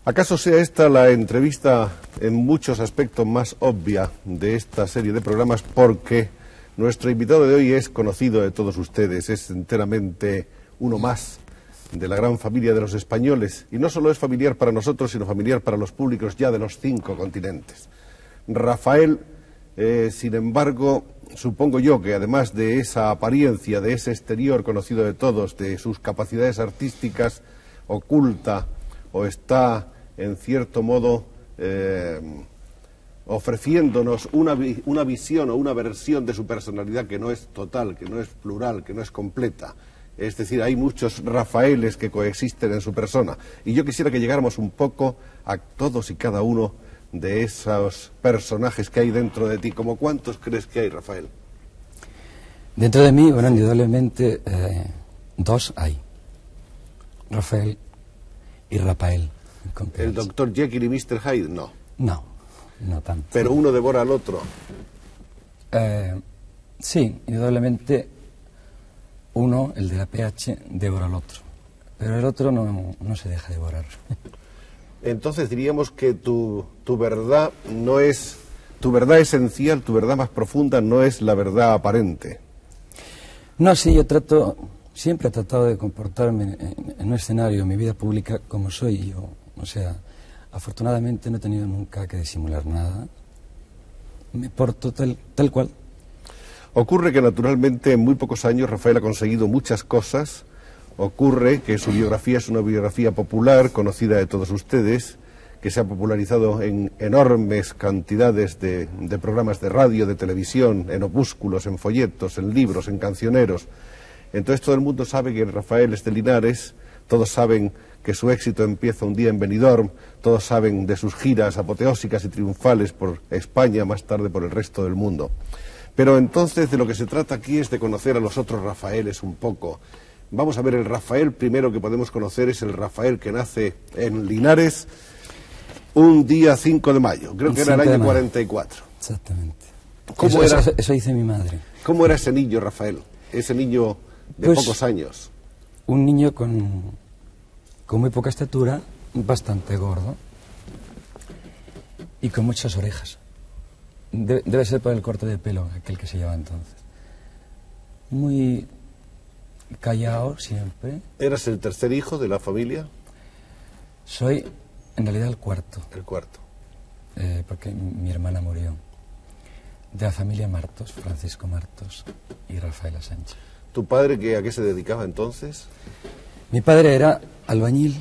¿Acaso sea esta la entrevista en muchos aspectos más obvia de esta serie de programas? Porque nuestro invitado de hoy es conocido de todos ustedes, es enteramente uno más de la gran familia de los españoles, y no solo es familiar para nosotros, sino familiar para los públicos ya de los 5 continentes. Rafael, sin embargo, supongo yo que además de esa apariencia, de ese exterior conocido de todos, de sus capacidades artísticas, oculta o está en cierto modo ofreciéndonos una visión o una versión de su personalidad que no es total, que no es plural, que no es completa. Es decir, hay muchos Rafaeles que coexisten en su persona. Y yo quisiera que llegáramos un poco a todos y cada uno de esos personajes que hay dentro de ti. ¿Cómo cuántos crees que hay, Rafael? Dentro de mí, bueno, indudablemente 2 hay. Rafael y Rafael. ¿El Dr. Jekyll y Mr. Hyde? No. No, no tanto. ¿Pero uno devora al otro? Sí, indudablemente uno, el de la PH, devora al otro. Pero el otro no se deja devorar. Entonces diríamos que tu verdad no es... Tu verdad esencial, tu verdad más profunda no es la verdad aparente. No, sí, yo siempre he tratado de comportarme en un escenario, en mi vida pública, como soy yo. O sea, afortunadamente no he tenido nunca que disimular nada. Me porto tal cual. Ocurre que naturalmente en muy pocos años Rafael ha conseguido muchas cosas. Ocurre que su biografía es una biografía popular, conocida de todos ustedes, que se ha popularizado en enormes cantidades de programas de radio, de televisión, en opúsculos, en folletos, en libros, en cancioneros. Entonces todo el mundo sabe que Rafael es de Linares, todos saben que su éxito empieza un día en Benidorm, todos saben de sus giras apoteósicas y triunfales por España, más tarde por el resto del mundo. Pero entonces de lo que se trata aquí es de conocer a los otros Rafaeles un poco. Vamos a ver, el Rafael primero que podemos conocer es el Rafael que nace en Linares un día 5 de mayo, creo que era el año 44. Exactamente. ¿Cómo era? Eso dice mi madre. ¿Cómo era ese niño, Rafael? Ese niño de pocos años. Un niño con muy poca estatura, bastante gordo y con muchas orejas. Debe ser por el corte de pelo, aquel que se lleva entonces. Muy callado siempre. ¿Eras el tercer hijo de la familia? Soy, en realidad, el cuarto. El cuarto. Porque mi hermana murió. De la familia Martos, Francisco Martos y Rafaela Sánchez. ¿Tu padre a qué se dedicaba entonces? Mi padre era albañil,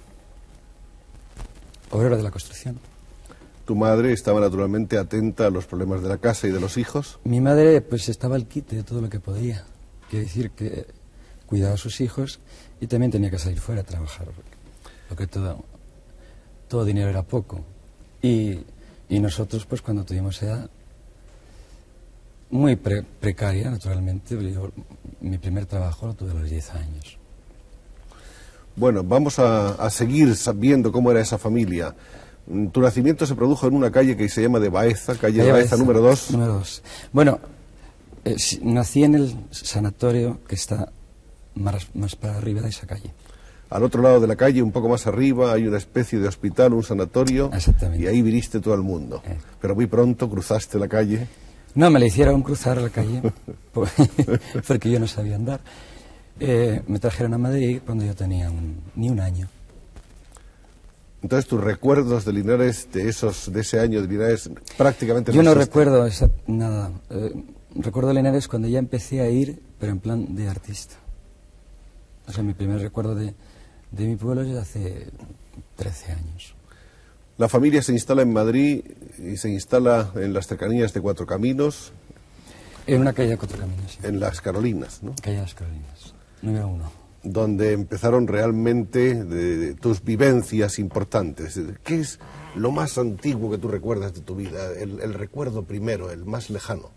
obrero de la construcción. ¿Tu madre estaba naturalmente atenta a los problemas de la casa y de los hijos? Mi madre pues estaba al quite de todo lo que podía. Quiere decir que cuidaba a sus hijos y también tenía que salir fuera a trabajar, porque todo dinero era poco. Y nosotros pues cuando tuvimos edad, muy precaria naturalmente, mi primer trabajo lo tuve a los 10 años. Bueno, vamos a seguir sabiendo cómo era esa familia. Tu nacimiento se produjo en una calle que se llama de Baeza, calle de Baeza número 2. Número 2. Bueno, nací en el sanatorio que está más para arriba de esa calle. Al otro lado de la calle, un poco más arriba, hay una especie de hospital, un sanatorio. Exactamente. Y ahí viniste todo el mundo. Pero muy pronto cruzaste la calle. No, me la hicieron cruzar la calle porque yo no sabía andar. Me trajeron a Madrid cuando yo tenía ni un año. Entonces, tus recuerdos de Linares, de ese año de Linares, prácticamente yo no recuerdo nada. Recuerdo Linares cuando ya empecé a ir, pero en plan de artista. O sea, mi primer recuerdo de mi pueblo es de hace 13 años. La familia se instala en Madrid y se instala en las cercanías de Cuatro Caminos. En una calle de Cuatro Caminos, sí. En Las Carolinas, ¿no? Calle de Las Carolinas, número 1. Donde empezaron realmente tus vivencias importantes. ¿Qué es lo más antiguo que tú recuerdas de tu vida? El recuerdo primero, el más lejano.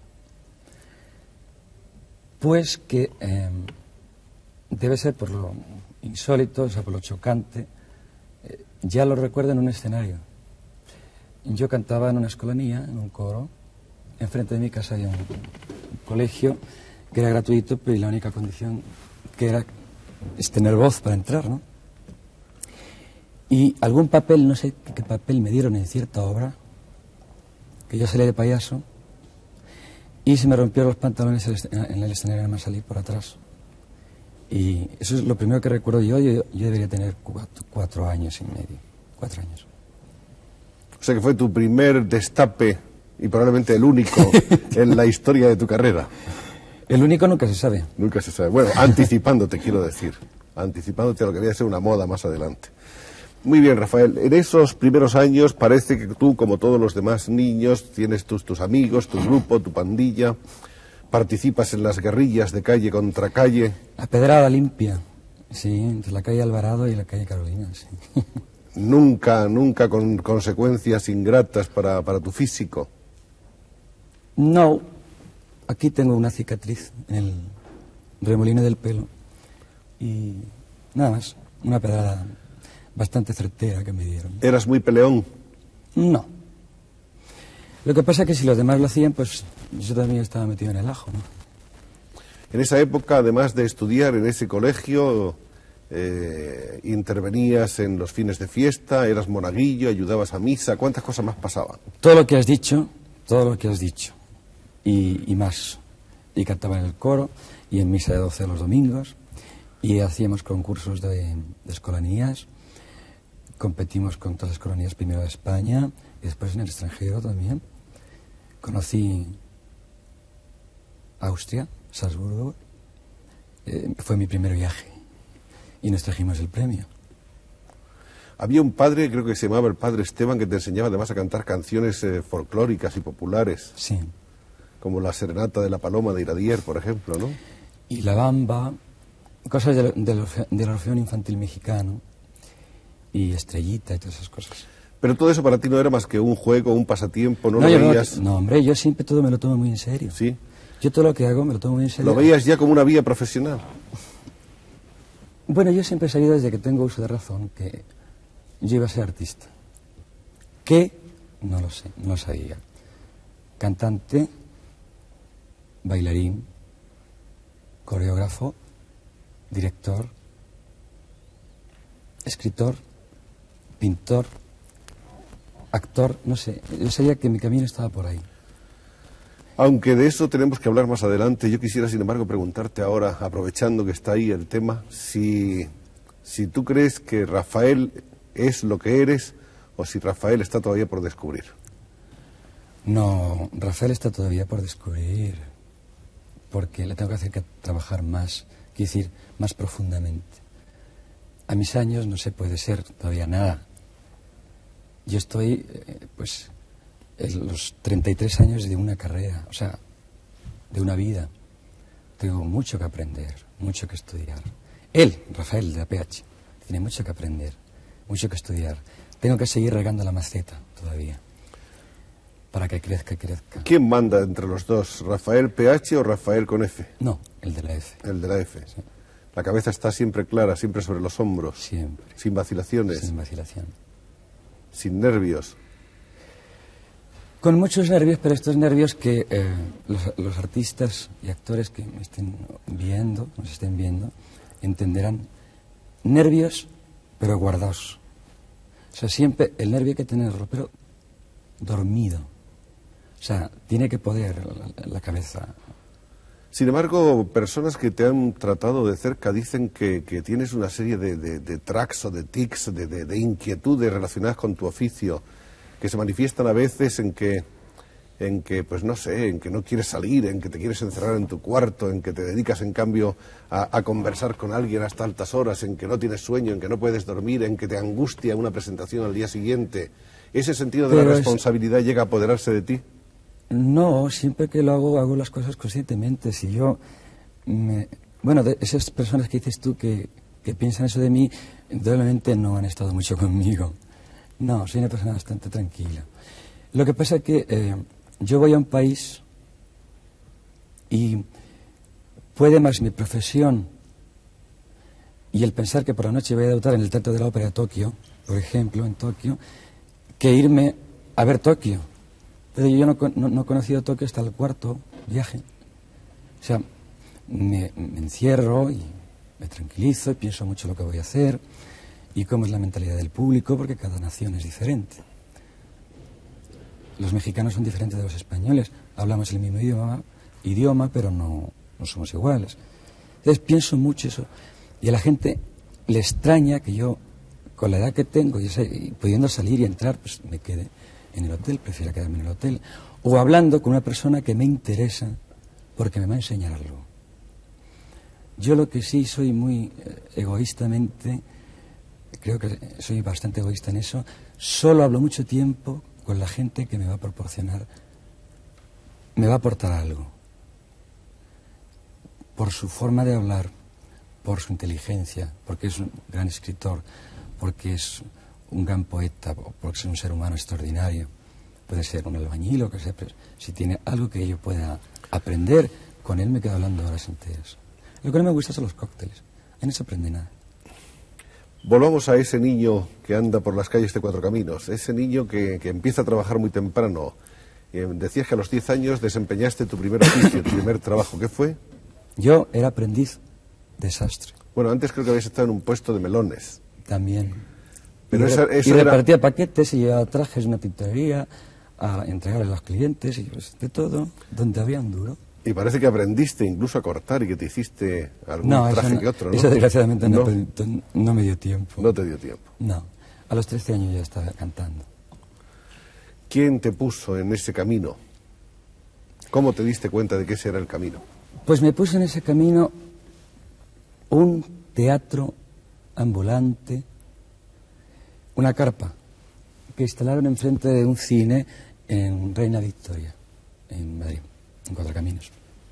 Pues que debe ser por lo insólito, o sea, por lo chocante. Ya lo recuerdo en un escenario. Yo cantaba en una escolanía, en un coro. Enfrente de mi casa había un colegio que era gratuito, pero la única condición que era es tener voz para entrar, ¿no? Y algún papel, no sé qué papel me dieron en cierta obra, que yo salí de payaso, y se me rompieron los pantalones en el escenario, me salí por atrás. Y eso es lo primero que recuerdo yo debería tener 4 años y medio, 4 años. O sea que fue tu primer destape y probablemente el único en la historia de tu carrera. El único nunca se sabe. Nunca se sabe. Bueno, anticipándote, quiero decir. Anticipándote a lo que debía ser una moda más adelante. Muy bien, Rafael. En esos primeros años parece que tú, como todos los demás niños, tienes tus amigos, tu grupo, tu pandilla, participas en las guerrillas de calle contra calle. La pedrada limpia, sí, entre la calle Alvarado y la calle Carolina, sí. Nunca con consecuencias ingratas para tu físico. No, aquí tengo una cicatriz en el remolino del pelo y nada más, una pedrada bastante certera que me dieron. ¿Eras muy peleón? No. Lo que pasa es que si los demás lo hacían, pues yo también estaba metido en el ajo, ¿no? En esa época, además de estudiar en ese colegio, intervenías en los fines de fiesta, eras monaguillo, ayudabas a misa. ¿Cuántas cosas más pasaban? Todo lo que has dicho, y más. Y cantaba en el coro, y en misa de 12 los domingos, y hacíamos concursos de escolanías, competimos con todas las escolanías, primero de España, y después en el extranjero también. Conocí Austria, Salzburgo, fue mi primer viaje, y nos trajimos el premio. Había un padre, creo que se llamaba el padre Esteban, que te enseñaba además a cantar canciones folclóricas y populares. Sí. Como la Serenata de la Paloma de Iradier, por ejemplo, ¿no? Y La Bamba, cosas del Orfeón Infantil Mexicano, y Estrellita y todas esas cosas. Pero todo eso para ti no era más que un juego, un pasatiempo, ¿no lo veías? No, hombre, yo siempre todo me lo tomo muy en serio. ¿Sí? Yo todo lo que hago me lo tomo muy en serio. ¿Lo veías ya como una vía profesional? Bueno, yo siempre he sabido desde que tengo uso de razón que yo iba a ser artista. ¿Qué? No lo sé, no lo sabía. Cantante, bailarín, coreógrafo, director, escritor, pintor, actor, no sé. Yo sabía que mi camino estaba por ahí. Aunque de eso tenemos que hablar más adelante, yo quisiera, sin embargo, preguntarte ahora, aprovechando que está ahí el tema, si tú crees que Rafael es lo que eres o si Rafael está todavía por descubrir. No, Rafael está todavía por descubrir, porque le tengo que hacer que trabajar más, quiero decir, más profundamente. A mis años no se puede ser todavía nada. Yo estoy, pues, en los 33 años de una carrera, o sea, de una vida. Tengo mucho que aprender, mucho que estudiar. Él, Rafael, de la PH, tiene mucho que aprender, mucho que estudiar. Tengo que seguir regando la maceta todavía, para que crezca, crezca. ¿Quién manda entre los dos, Rafael PH o Rafael con F? No, el de la F. El de la F. Sí. La cabeza está siempre clara, siempre sobre los hombros. Siempre. Sin vacilaciones. Sin vacilación. Sin nervios. Con muchos nervios, pero estos nervios que los artistas y actores que me estén viendo, nos estén viendo, entenderán. Nervios, pero guardados. O sea, siempre el nervio hay que tenerlo, pero dormido. O sea, tiene que poder la cabeza. Sin embargo, personas que te han tratado de cerca dicen que tienes una serie de tracks o de tics, de inquietudes relacionadas con tu oficio, que se manifiestan a veces en que, pues no sé, en que no quieres salir, en que te quieres encerrar en tu cuarto, en que te dedicas en cambio a conversar con alguien hasta altas horas, en que no tienes sueño, en que no puedes dormir, en que te angustia una presentación al día siguiente. ¿Ese sentido de la responsabilidad llega a apoderarse de ti? No, siempre que lo hago las cosas conscientemente. Si yo bueno, de esas personas que dices tú que piensan eso de mí, indudablemente no han estado mucho conmigo. No, soy una persona bastante tranquila. Lo que pasa es que yo voy a un país y puede más mi profesión y el pensar que por la noche voy a debutar en el Teatro de la Ópera de Tokio, por ejemplo, en Tokio, que irme a ver Tokio. Pero yo no he conocido Tokio hasta el cuarto viaje. O sea, me encierro y me tranquilizo y pienso mucho lo que voy a hacer. y cómo es la mentalidad del público, porque cada nación es diferente. Los mexicanos son diferentes de los españoles, hablamos el mismo idioma, pero no somos iguales. Entonces pienso mucho eso, y a la gente le extraña que yo, con la edad que tengo y pudiendo salir y entrar, pues me quede en el hotel, prefiero quedarme en el hotel, o hablando con una persona que me interesa porque me va a enseñar algo. Yo lo que sí soy muy egoístamente, creo que soy bastante egoísta en eso, solo hablo mucho tiempo con la gente que me va a proporcionar, me va a aportar algo. Por su forma de hablar, por su inteligencia, porque es un gran escritor, porque es un gran poeta, porque es un ser humano extraordinario. Puede ser un albañil o que sea, pero si tiene algo que yo pueda aprender, con él me quedo hablando horas enteras. Lo que no me gusta son los cócteles, ahí no se aprende nada. Volvamos a ese niño que anda por las calles de Cuatro Caminos, ese niño que empieza a trabajar muy temprano. Decías que a los 10 años desempeñaste tu primer oficio, tu primer trabajo. ¿Qué fue? Yo era aprendiz de sastre. Bueno, antes creo que habías estado en un puesto de melones. También. Pero y repartía paquetes y llevaba trajes de una tintorería a entregarle a los clientes y pues, de todo, donde había un duro. Y parece que aprendiste incluso a cortar y que te hiciste algún traje que otro, ¿no? Eso desgraciadamente no me dio tiempo. No te dio tiempo. No, a los 13 años ya estaba cantando. ¿Quién te puso en ese camino? ¿Cómo te diste cuenta de que ese era el camino? Pues me puso en ese camino un teatro ambulante, una carpa que instalaron enfrente de un cine en Reina Victoria, en Madrid, en Cuatro Caminos.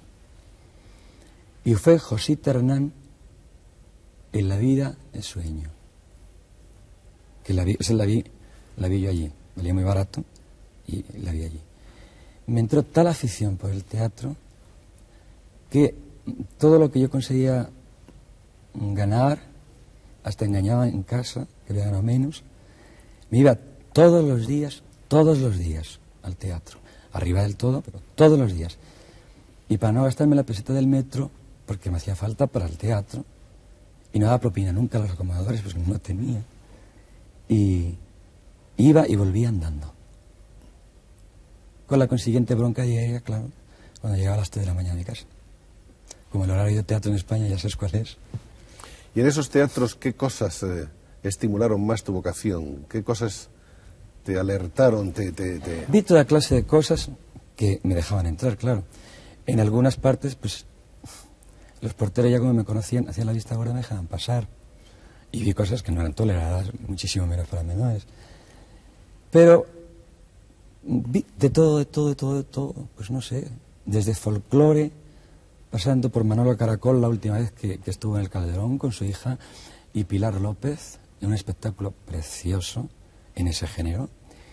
Y fue Josita Hernán en La vida de sueño. Que la vi yo allí, valía muy barato y la vi allí. Me entró tal afición por el teatro que todo lo que yo conseguía ganar, hasta engañaba en casa, que había ganado menos, me iba todos los días al teatro, arriba del todo, pero todos los días. Y para no gastarme la peseta del metro, porque me hacía falta para el teatro, y no daba propina nunca a los acomodadores, pues no tenía. Y iba y volvía andando. Con la consiguiente bronca diaria, claro, cuando llegaba a las 3 de la mañana a mi casa. Como el horario de teatro en España ya sabes cuál es. Y en esos teatros, ¿qué cosas estimularon más tu vocación? ¿Qué cosas te alertaron? Vi toda clase de cosas que me dejaban entrar, claro. En algunas partes, pues, los porteros ya como me conocían, hacían la vista gorda, me dejaban pasar. Y vi cosas que no eran toleradas, muchísimo menos para menores. Pero vi de todo, pues no sé, desde folclore, pasando por Manolo Caracol la última vez que estuvo en el Calderón con su hija, y Pilar López, en un espectáculo precioso en ese género,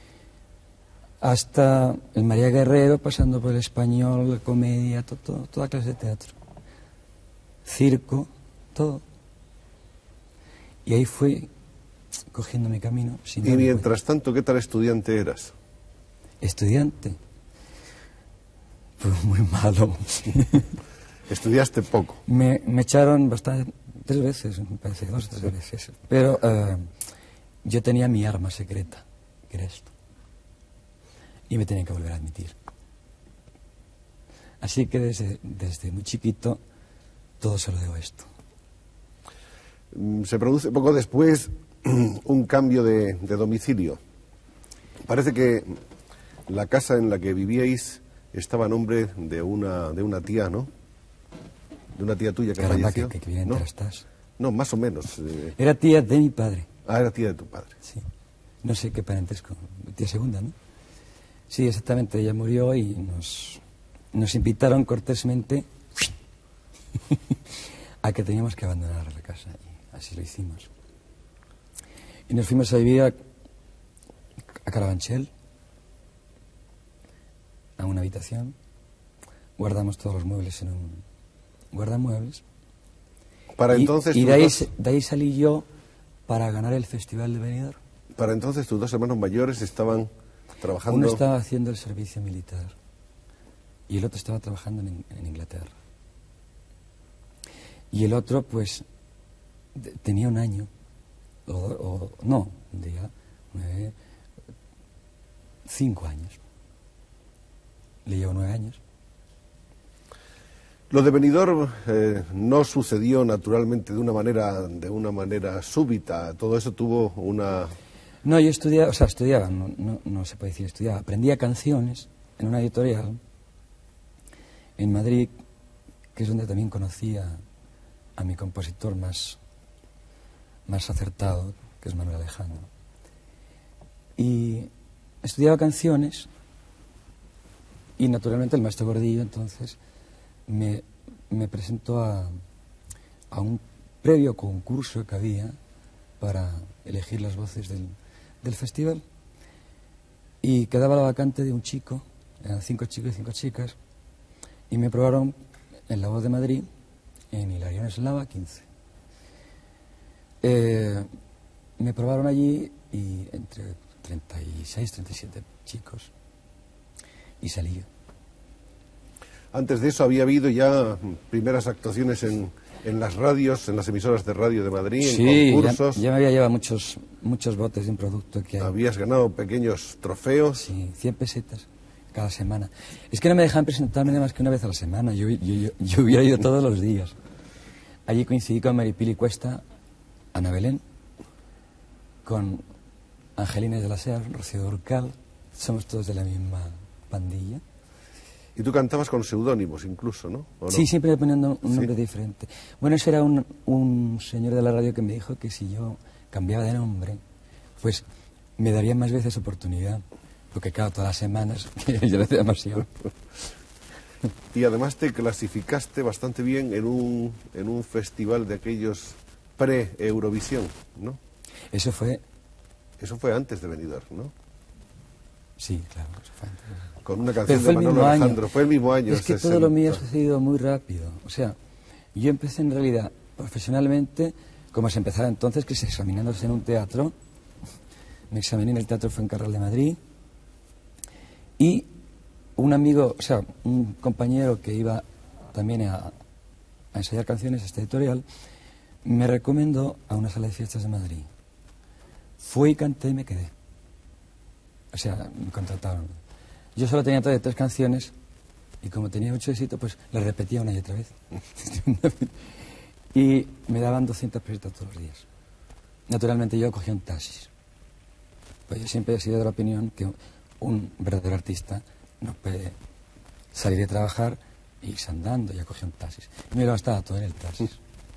hasta el María Guerrero, pasando por el español, la comedia, toda clase de teatro, circo, todo. Y ahí fui cogiendo mi camino. Y mientras tanto, ¿qué tal estudiante eras? ¿Estudiante? Pues muy malo. Estudiaste poco. Me echaron bastante, 3 veces, me parece, 2 o 3 veces. Pero yo tenía mi arma secreta, que era esto. Y me tenían que volver a admitir. Así que desde muy chiquito todo se lo debo a esto. Se produce poco después un cambio de domicilio. Parece que la casa en la que vivíais estaba a nombre de una tía, ¿no? De una tía tuya que falleció. Que bien estás. No, más o menos. Era tía de mi padre. Ah, era tía de tu padre. Sí. No sé qué parentesco. Tía segunda, ¿no? Sí, exactamente. Ella murió y nos invitaron cortésmente a que teníamos que abandonar la casa. Y así lo hicimos. Y nos fuimos a vivir a Carabanchel, a una habitación. Guardamos todos los muebles en un guardamuebles. Para entonces y de ahí salí yo para ganar el Festival de Benidorm. Para entonces tus 2 hermanos mayores estaban trabajando. Uno estaba haciendo el servicio militar y el otro estaba trabajando en Inglaterra. Y el otro, pues, tenía un año no, diría 5 años. Le llevo 9 años. Lo de Benidorm no sucedió naturalmente de una manera súbita. Todo eso tuvo una... No, yo estudiaba, no se puede decir estudiaba. Aprendía canciones en una editorial en Madrid, que es donde también conocí a mi compositor más acertado, que es Manuel Alejandro. Y estudiaba canciones y naturalmente el maestro Gordillo entonces me presentó a un previo concurso que había para elegir las voces del festival, y quedaba la vacante de un chico, eran 5 chicos y 5 chicas, y me probaron en La Voz de Madrid, en Hilarión Eslava 15. Me probaron allí y entre 36, 37 chicos, y salí yo. Antes de eso había habido ya primeras actuaciones en las radios, en las emisoras de radio de Madrid, en concursos. Ya me había llevado muchos botes de un producto que hay. Habías ganado pequeños trofeos. Sí, 100 pesetas cada semana. Es que no me dejaban presentarme nada más que una vez a la semana. Yo hubiera ido todos los días. Allí coincidí con Maripili Cuesta, Ana Belén, con Angelines de la Sea, Rocío Durcal. Somos todos de la misma pandilla. Y tú cantabas con seudónimos incluso, ¿no? ¿O no? Sí, siempre poniendo un nombre diferente. Bueno, ese era un señor de la radio que me dijo que si yo cambiaba de nombre, pues me darían más veces oportunidad. Porque claro, todas las semanas yo le hacía demasiado. Y además te clasificaste bastante bien en un festival de aquellos pre-Eurovisión, ¿no? Eso fue antes de Benidorm, ¿no? Sí, claro, eso fue antes. Con una canción de Manuel Alejandro. Fue el mismo año. Es que todo lo mío ha sucedido muy rápido. O sea, yo empecé en realidad profesionalmente, como se empezaba entonces, que es examinándose en un teatro. Me examiné en el Teatro Fuencarral de Madrid. Y un amigo, o sea, un compañero que iba también a ensayar canciones a esta editorial, me recomendó a una sala de fiestas de Madrid. Fui, canté y me quedé. O sea, me contrataron. Yo solo tenía todavía 3 canciones y como tenía mucho éxito, pues las repetía una y otra vez. Y me daban 200 pesetas todos los días. Naturalmente yo cogía un taxis. Pues yo siempre he sido de la opinión que un verdadero artista no puede salir de trabajar e irse andando. Ya cogía un taxis. Y me lo gastaba todo en el taxis.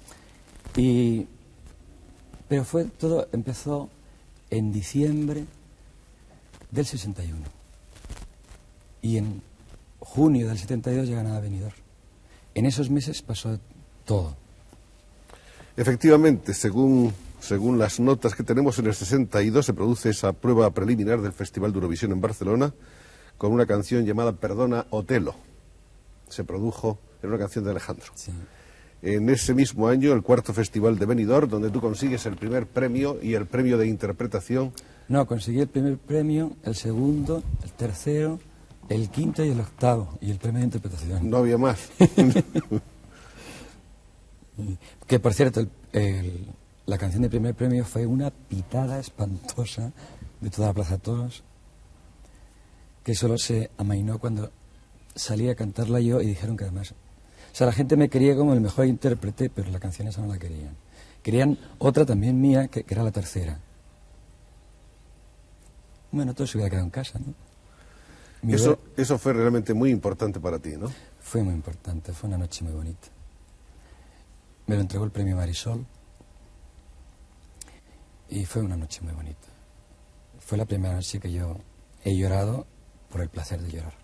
Pero todo empezó en diciembre del 61. Y en junio del 72 llegan a Benidorm. En esos meses pasó todo. Efectivamente, según las notas que tenemos, en el 62 se produce esa prueba preliminar del Festival de Eurovisión en Barcelona con una canción llamada Perdona Otelo. Se produjo en una canción de Alejandro. Sí. En ese mismo año, el 4º Festival de Benidorm, donde tú consigues el primer premio y el premio de interpretación. No, conseguí el primer premio, el segundo, el tercero, el quinto y el octavo, y el premio de interpretación. No había más. Que, por cierto, la canción de primer premio fue una pitada espantosa de toda la Plaza de Toros, que solo se amainó cuando salí a cantarla yo y dijeron que además... O sea, la gente me quería como el mejor intérprete, pero la canción esa no la querían. Querían otra también mía, que era la tercera. Bueno, todo se hubiera quedado en casa, ¿no? Eso fue realmente muy importante para ti, ¿no? Fue muy importante, fue una noche muy bonita. Me lo entregó el premio Marisol y fue una noche muy bonita. Fue la primera noche que yo he llorado por el placer de llorar.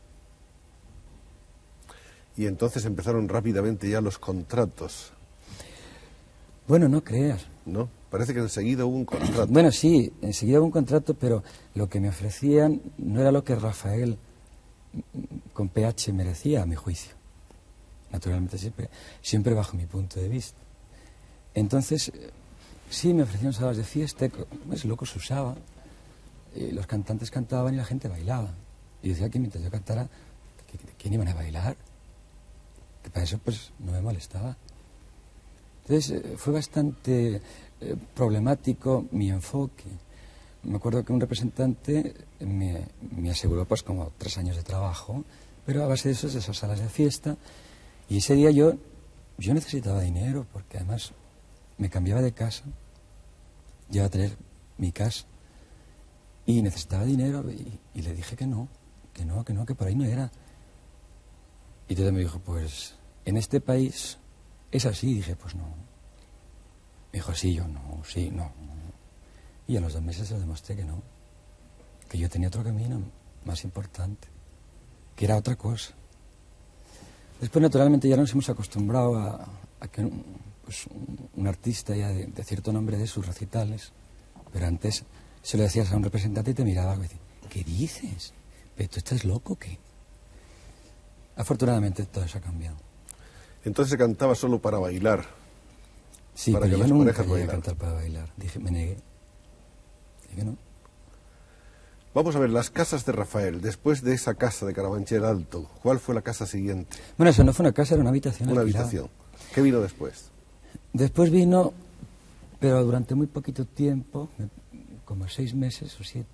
Y entonces empezaron rápidamente ya los contratos. Bueno, no creas. ¿No? Parece que enseguida hubo un contrato. Bueno, sí, enseguida hubo un contrato, pero lo que me ofrecían no era lo que Rafael con PH merecía, a mi juicio. Naturalmente siempre bajo mi punto de vista. Entonces, sí, me ofrecían salas de fiesta, pues loco se usaba, y los cantantes cantaban y la gente bailaba. Y decía que mientras yo cantara, ¿quién iban a bailar? Que para eso pues no me molestaba. Entonces fue bastante problemático mi enfoque. Me acuerdo que un representante me aseguró pues como 3 años de trabajo, pero a base de eso, de esas salas de fiesta. Y ese día yo necesitaba dinero, porque además me cambiaba de casa, yo iba a tener mi casa, y necesitaba dinero, y le dije que no, que por ahí no era. Y entonces me dijo, pues, en este país es así. Y dije, pues no. Me dijo, sí, yo no, sí, no. Y a los 2 meses le demostré que no, que yo tenía otro camino más importante, que era otra cosa. Después, naturalmente, ya nos hemos acostumbrado a que un artista ya de cierto nombre de sus recitales, pero antes se lo decías a un representante y te miraba y decía, ¿qué dices? ¿Pero tú estás loco o qué? Afortunadamente todo eso ha cambiado. Entonces se cantaba solo para bailar. Sí, para pero que yo las nunca parejas llegué a bailaran. cantar para bailar. Dije, me negué. Dije que no. Vamos a ver, las casas de Rafael. Después de esa casa de Carabanchel Alto, ¿cuál fue la casa siguiente? Bueno, eso no fue una casa, era una habitación Una alquilada. habitación. ¿Qué vino después? Después vino, pero durante muy poquito tiempo, como 6 meses o 7,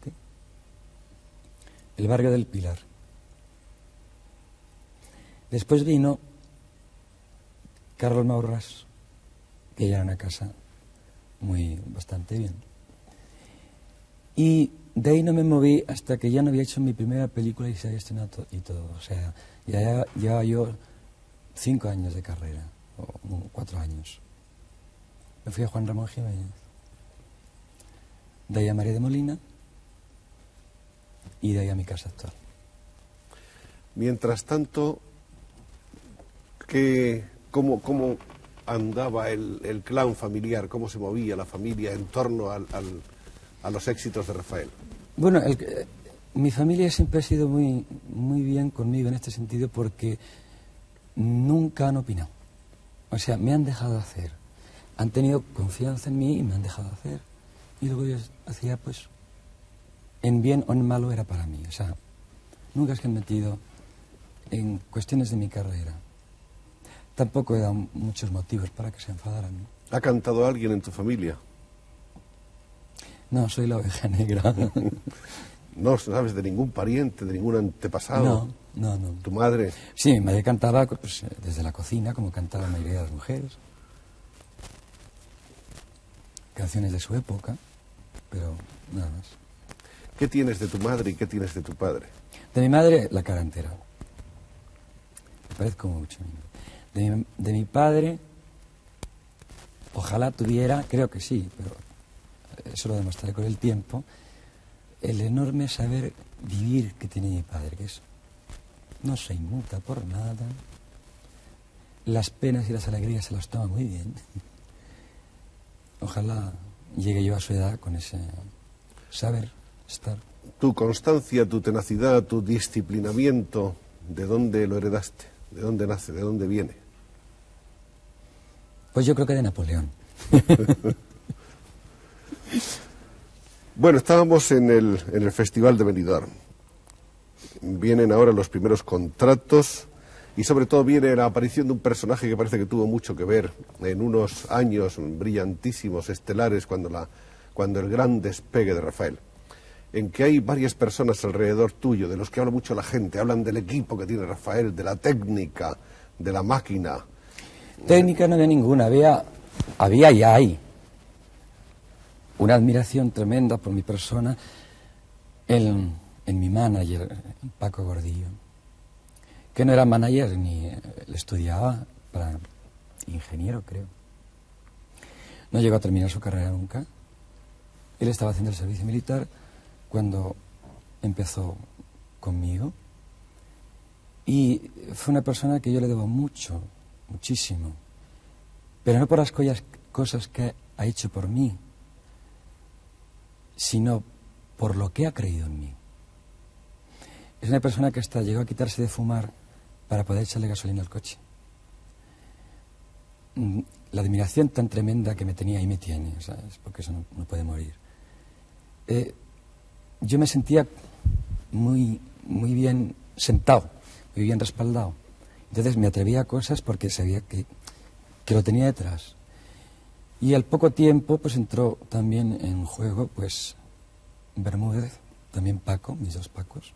el barrio del Pilar. Después vino Carlos Maurras, que ya era una casa bastante bien. Y de ahí no me moví hasta que ya no había hecho mi primera película y se había estrenado y todo. O sea, ya llevaba yo 5 años de carrera, o 4 años. Me fui a Juan Ramón Jiménez, de ahí a María de Molina y de ahí a mi casa actual. Mientras tanto, ¿cómo andaba el clan familiar? ¿Cómo se movía la familia en torno a los éxitos de Rafael? Bueno, mi familia siempre ha sido muy bien conmigo en este sentido porque nunca han opinado. O sea, me han dejado hacer. Han tenido confianza en mí y me han dejado hacer. Y luego yo hacía, pues, en bien o en malo era para mí. O sea, nunca se han metido en cuestiones de mi carrera. Tampoco he dado muchos motivos para que se enfadaran, ¿no? ¿Ha cantado alguien en tu familia? No, soy la oveja negra. No sabes de ningún pariente, de ningún antepasado. No. ¿Tu madre? Sí, mi madre cantaba pues, desde la cocina, como cantaba la mayoría de las mujeres. Canciones de su época, pero nada más. ¿Qué tienes de tu madre y qué tienes de tu padre? De mi madre, la cara entera. Me parezco mucho. De mi padre, ojalá tuviera, creo que sí, pero eso lo demostraré con el tiempo, el enorme saber vivir que tiene mi padre, que es no se inmuta por nada, las penas y las alegrías se las toma muy bien. Ojalá llegue yo a su edad con ese saber estar. Tu constancia, tu tenacidad, tu disciplinamiento, ¿de dónde lo heredaste? ¿De dónde nace? ¿De dónde viene? Pues yo creo que de Napoleón. Bueno, estábamos en el Festival de Benidorm. Vienen ahora los primeros contratos y sobre todo viene la aparición de un personaje que parece que tuvo mucho que ver en unos años brillantísimos, estelares, cuando el gran despegue de Rafael, en que hay varias personas alrededor tuyo, de los que habla mucho la gente, hablan del equipo que tiene Rafael, de la técnica, de la máquina. Técnica no había ninguna, había y hay una admiración tremenda por mi persona en mi manager, Paco Gordillo, que no era manager ni le estudiaba para ingeniero, creo. No llegó a terminar su carrera nunca. Él estaba haciendo el servicio militar cuando empezó conmigo y fue una persona que yo le debo mucho, muchísimo, pero no por las cosas que ha hecho por mí, sino por lo que ha creído en mí. Es una persona que hasta llegó a quitarse de fumar para poder echarle gasolina al coche. La admiración tan tremenda que me tenía y me tiene, ¿sabes? Porque eso no puede morir. Yo me sentía muy bien sentado, muy bien respaldado. Entonces me atrevía a cosas porque sabía que lo tenía detrás. Y al poco tiempo pues entró también en juego pues Bermúdez, también Paco, mis dos Pacos.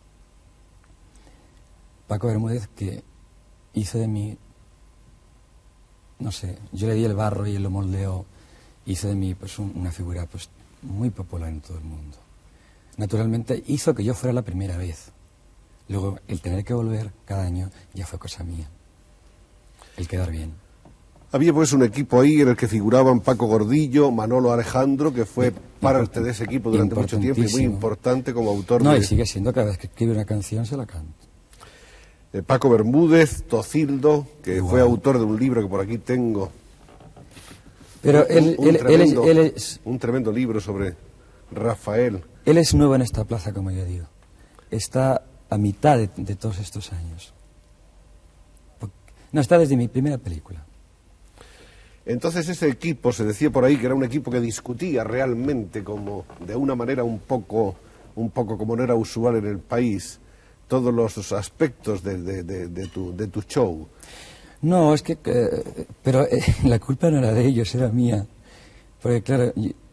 Paco Bermúdez, que hizo de mí, no sé, yo le di el barro y él lo moldeó, hizo de mí pues una figura pues muy popular en todo el mundo. Naturalmente hizo que yo fuera la primera vez. Luego el tener que volver cada año ya fue cosa mía. El quedar bien. Había pues un equipo ahí en el que figuraban Paco Gordillo, Manolo Alejandro, que fue parte de ese equipo durante mucho tiempo y muy importante como autor No, y sigue siendo, cada vez que escribe una canción se la canta. Paco Bermúdez, Tocildo, que Igual. fue autor de un libro que por aquí tengo. Pero él es... Un tremendo libro sobre Rafael. Él es nuevo en esta plaza, como yo digo. Está a mitad de todos estos años. No, está desde mi primera película. Entonces ese equipo, se decía por ahí que era un equipo que discutía realmente como de una manera un poco como no era usual en el país, todos los aspectos de tu show. No, es que... pero la culpa no era de ellos, era mía. Porque claro,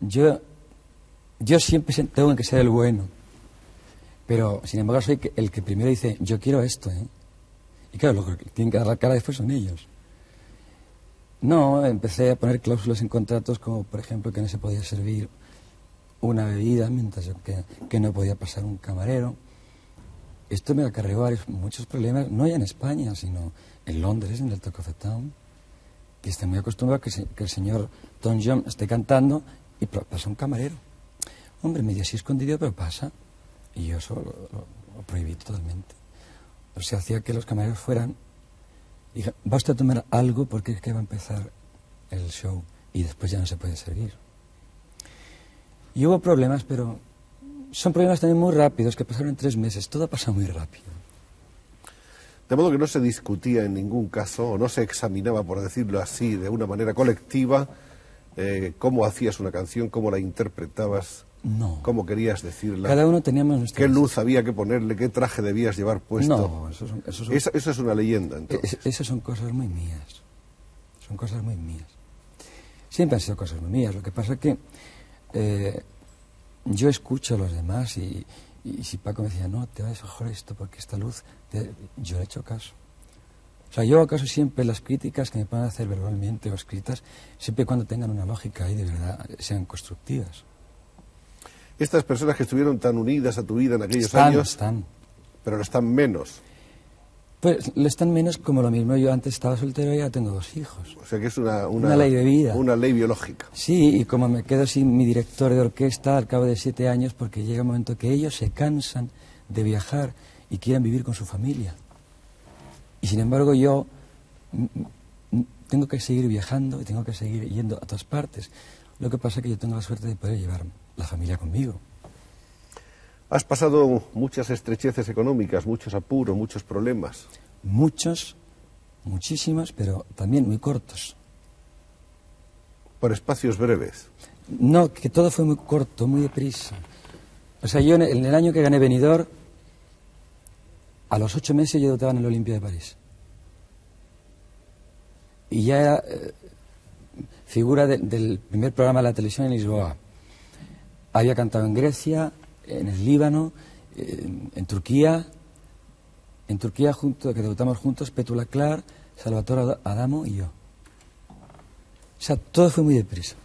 yo siempre tengo que ser el bueno. Pero, sin embargo, soy el que primero dice, yo quiero esto, ¿eh? Y claro, lo que tienen que dar la cara después son ellos. No, empecé a poner cláusulas en contratos como, por ejemplo, que no se podía servir una bebida, mientras que no podía pasar un camarero. Esto me acarreó muchos problemas, no ya en España, sino en Londres, en el Talk of the Town, que estoy muy acostumbrado a que el señor Tom Jones esté cantando y pasa un camarero. Hombre, medio así escondido, pero pasa. Y yo eso lo prohibí totalmente. O sea, hacía que los camareros fueran... Dije, va usted a tomar algo porque es que va a empezar el show y después ya no se puede servir. Y hubo problemas, pero son problemas también muy rápidos, que pasaron en 3 meses. Todo pasa muy rápido. De modo que no se discutía en ningún caso, o no se examinaba, por decirlo así, de una manera colectiva, cómo hacías una canción, cómo la interpretabas, no. Cómo querías decirla. Cada uno teníamos nuestra... ¿Qué luz había que ponerle? ¿Qué traje debías llevar puesto? No, Eso es una leyenda, entonces. Esas son cosas muy mías. Son cosas muy mías. Siempre han sido cosas muy mías. Lo que pasa es que yo escucho a los demás y si Paco me decía, no, te va a mejor esto porque esta luz... yo le he hecho caso. O sea, yo hago caso siempre en las críticas que me puedan hacer verbalmente o escritas, siempre y cuando tengan una lógica y de verdad sean constructivas. Estas personas que estuvieron tan unidas a tu vida en aquellos años... Están. Pero lo están menos. Pues lo están menos como lo mismo. Yo antes estaba soltero y ya tengo 2 hijos. O sea que es una ley de vida. Una ley biológica. Sí, y como me quedo sin mi director de orquesta al cabo de 7 años, porque llega un momento que ellos se cansan de viajar y quieren vivir con su familia. Y sin embargo yo tengo que seguir viajando y tengo que seguir yendo a todas partes. Lo que pasa es que yo tengo la suerte de poder llevar la familia conmigo. Has pasado muchas estrecheces económicas, muchos apuros, muchos problemas. Muchos, muchísimos, pero también muy cortos. Por espacios breves. No, que todo fue muy corto, muy deprisa. O sea, yo en el año que gané Benidorm, a los 8 meses yo estaba en el Olimpia de París. Y ya era figura del primer programa de la televisión en Lisboa. Había cantado en Grecia, en el Líbano, en Turquía. En Turquía, que debutamos juntos, Petula Clark, Salvatore Adamo y yo. O sea, todo fue muy deprisa.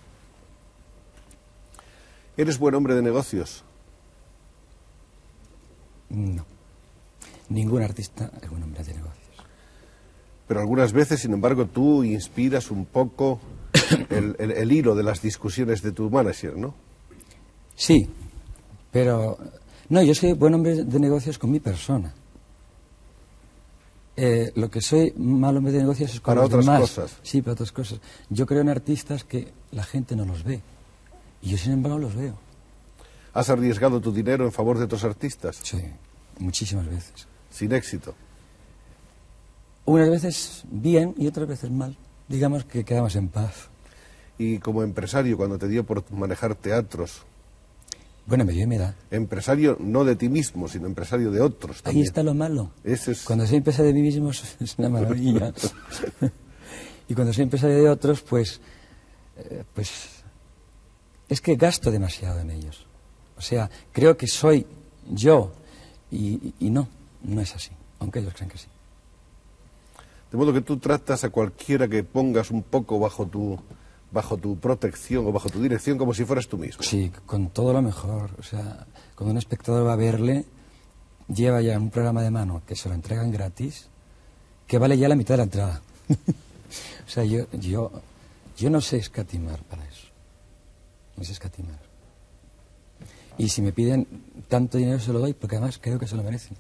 ¿Eres buen hombre de negocios? No. Ningún artista es buen hombre de negocios. Pero algunas veces, sin embargo, tú inspiras un poco el hilo de las discusiones de tu manager, ¿no? Sí, pero... No, yo soy buen hombre de negocios con mi persona. Lo que soy mal hombre de negocios es con para los otras demás. cosas. Sí, para otras cosas. Yo creo en artistas que la gente no los ve. Y yo, sin embargo, los veo. ¿Has arriesgado tu dinero en favor de otros artistas? Sí, muchísimas veces. Sin éxito. Unas veces bien y otras veces mal. Digamos que quedamos en paz. Y como empresario, cuando te dio por manejar teatros... Bueno, me dio y me da. Empresario no de ti mismo, sino empresario de otros también. Ahí está lo malo. Ese es... Cuando soy empresario de mí mismo es una maravilla. Y cuando soy empresario de otros, pues pues es que gasto demasiado en ellos. O sea, creo que soy yo y no es así, aunque ellos creen que sí. De modo que tú tratas a cualquiera que pongas un poco bajo tu protección o bajo tu dirección como si fueras tú mismo. Sí, con todo lo mejor. O sea, cuando un espectador va a verle, lleva ya un programa de mano que se lo entregan gratis, que vale ya la mitad de la entrada. O sea, yo no sé escatimar para eso. No sé escatimar. Y si me piden tanto dinero se lo doy, porque además creo que se lo merecen.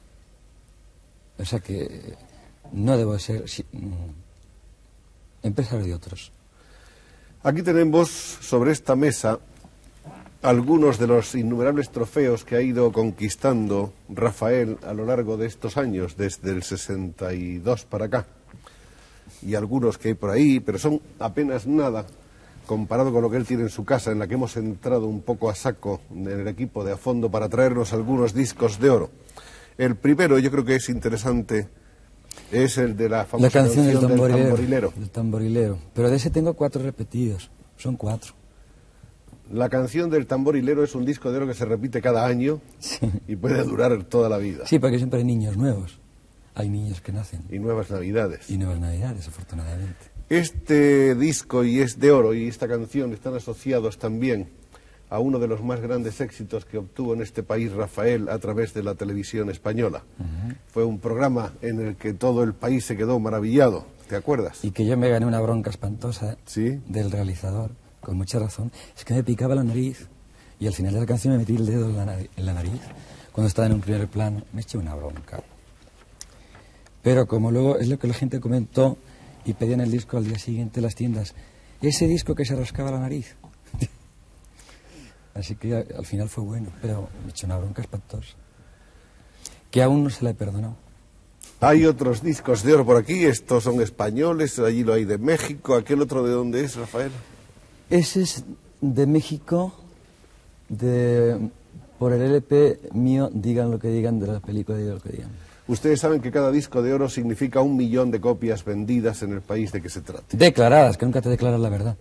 O sea que no debo ser empresario de otros. Aquí tenemos sobre esta mesa algunos de los innumerables trofeos que ha ido conquistando Rafael a lo largo de estos años, desde el 62 para acá. Y algunos que hay por ahí, pero son apenas nada comparado con lo que él tiene en su casa, en la que hemos entrado un poco a saco en el equipo de A Fondo para traernos algunos discos de oro. El primero, yo creo que es interesante, es el de la famosa canción del tamborilero. Del tamborilero. Pero de ese tengo 4 repetidos. Son 4. La canción del tamborilero es un disco de oro que se repite cada año, sí, y puede durar toda la vida. Sí, porque siempre hay niños nuevos. Hay niños que nacen. Y nuevas navidades. Y nuevas navidades, afortunadamente. Este disco y es de oro y esta canción están asociados también a uno de los más grandes éxitos que obtuvo en este país Rafael a través de la televisión española. Fue un programa en el que todo el país se quedó maravillado, ¿te acuerdas? Y que yo me gané una bronca espantosa, ¿sí?, del realizador, con mucha razón. Es que me picaba la nariz y al final de la canción me metí el dedo en la nariz. Cuando estaba en un primer plano, me eché una bronca. Pero como luego es lo que la gente comentó y pedían el disco al día siguiente en las tiendas, ese disco que se rascaba la nariz. Así que al final fue bueno, pero me echó una bronca espantosa, que aún no se la he perdonado. Hay otros discos de oro por aquí, estos son españoles, allí lo hay de México. ¿Aquel otro de dónde es, Rafael? Ese es de México, por el LP mío, digan lo que digan, de la película, digan lo que digan. Ustedes saben que cada disco de oro significa 1 millón de copias vendidas en el país de que se trate. Declaradas, que nunca te declaras la verdad.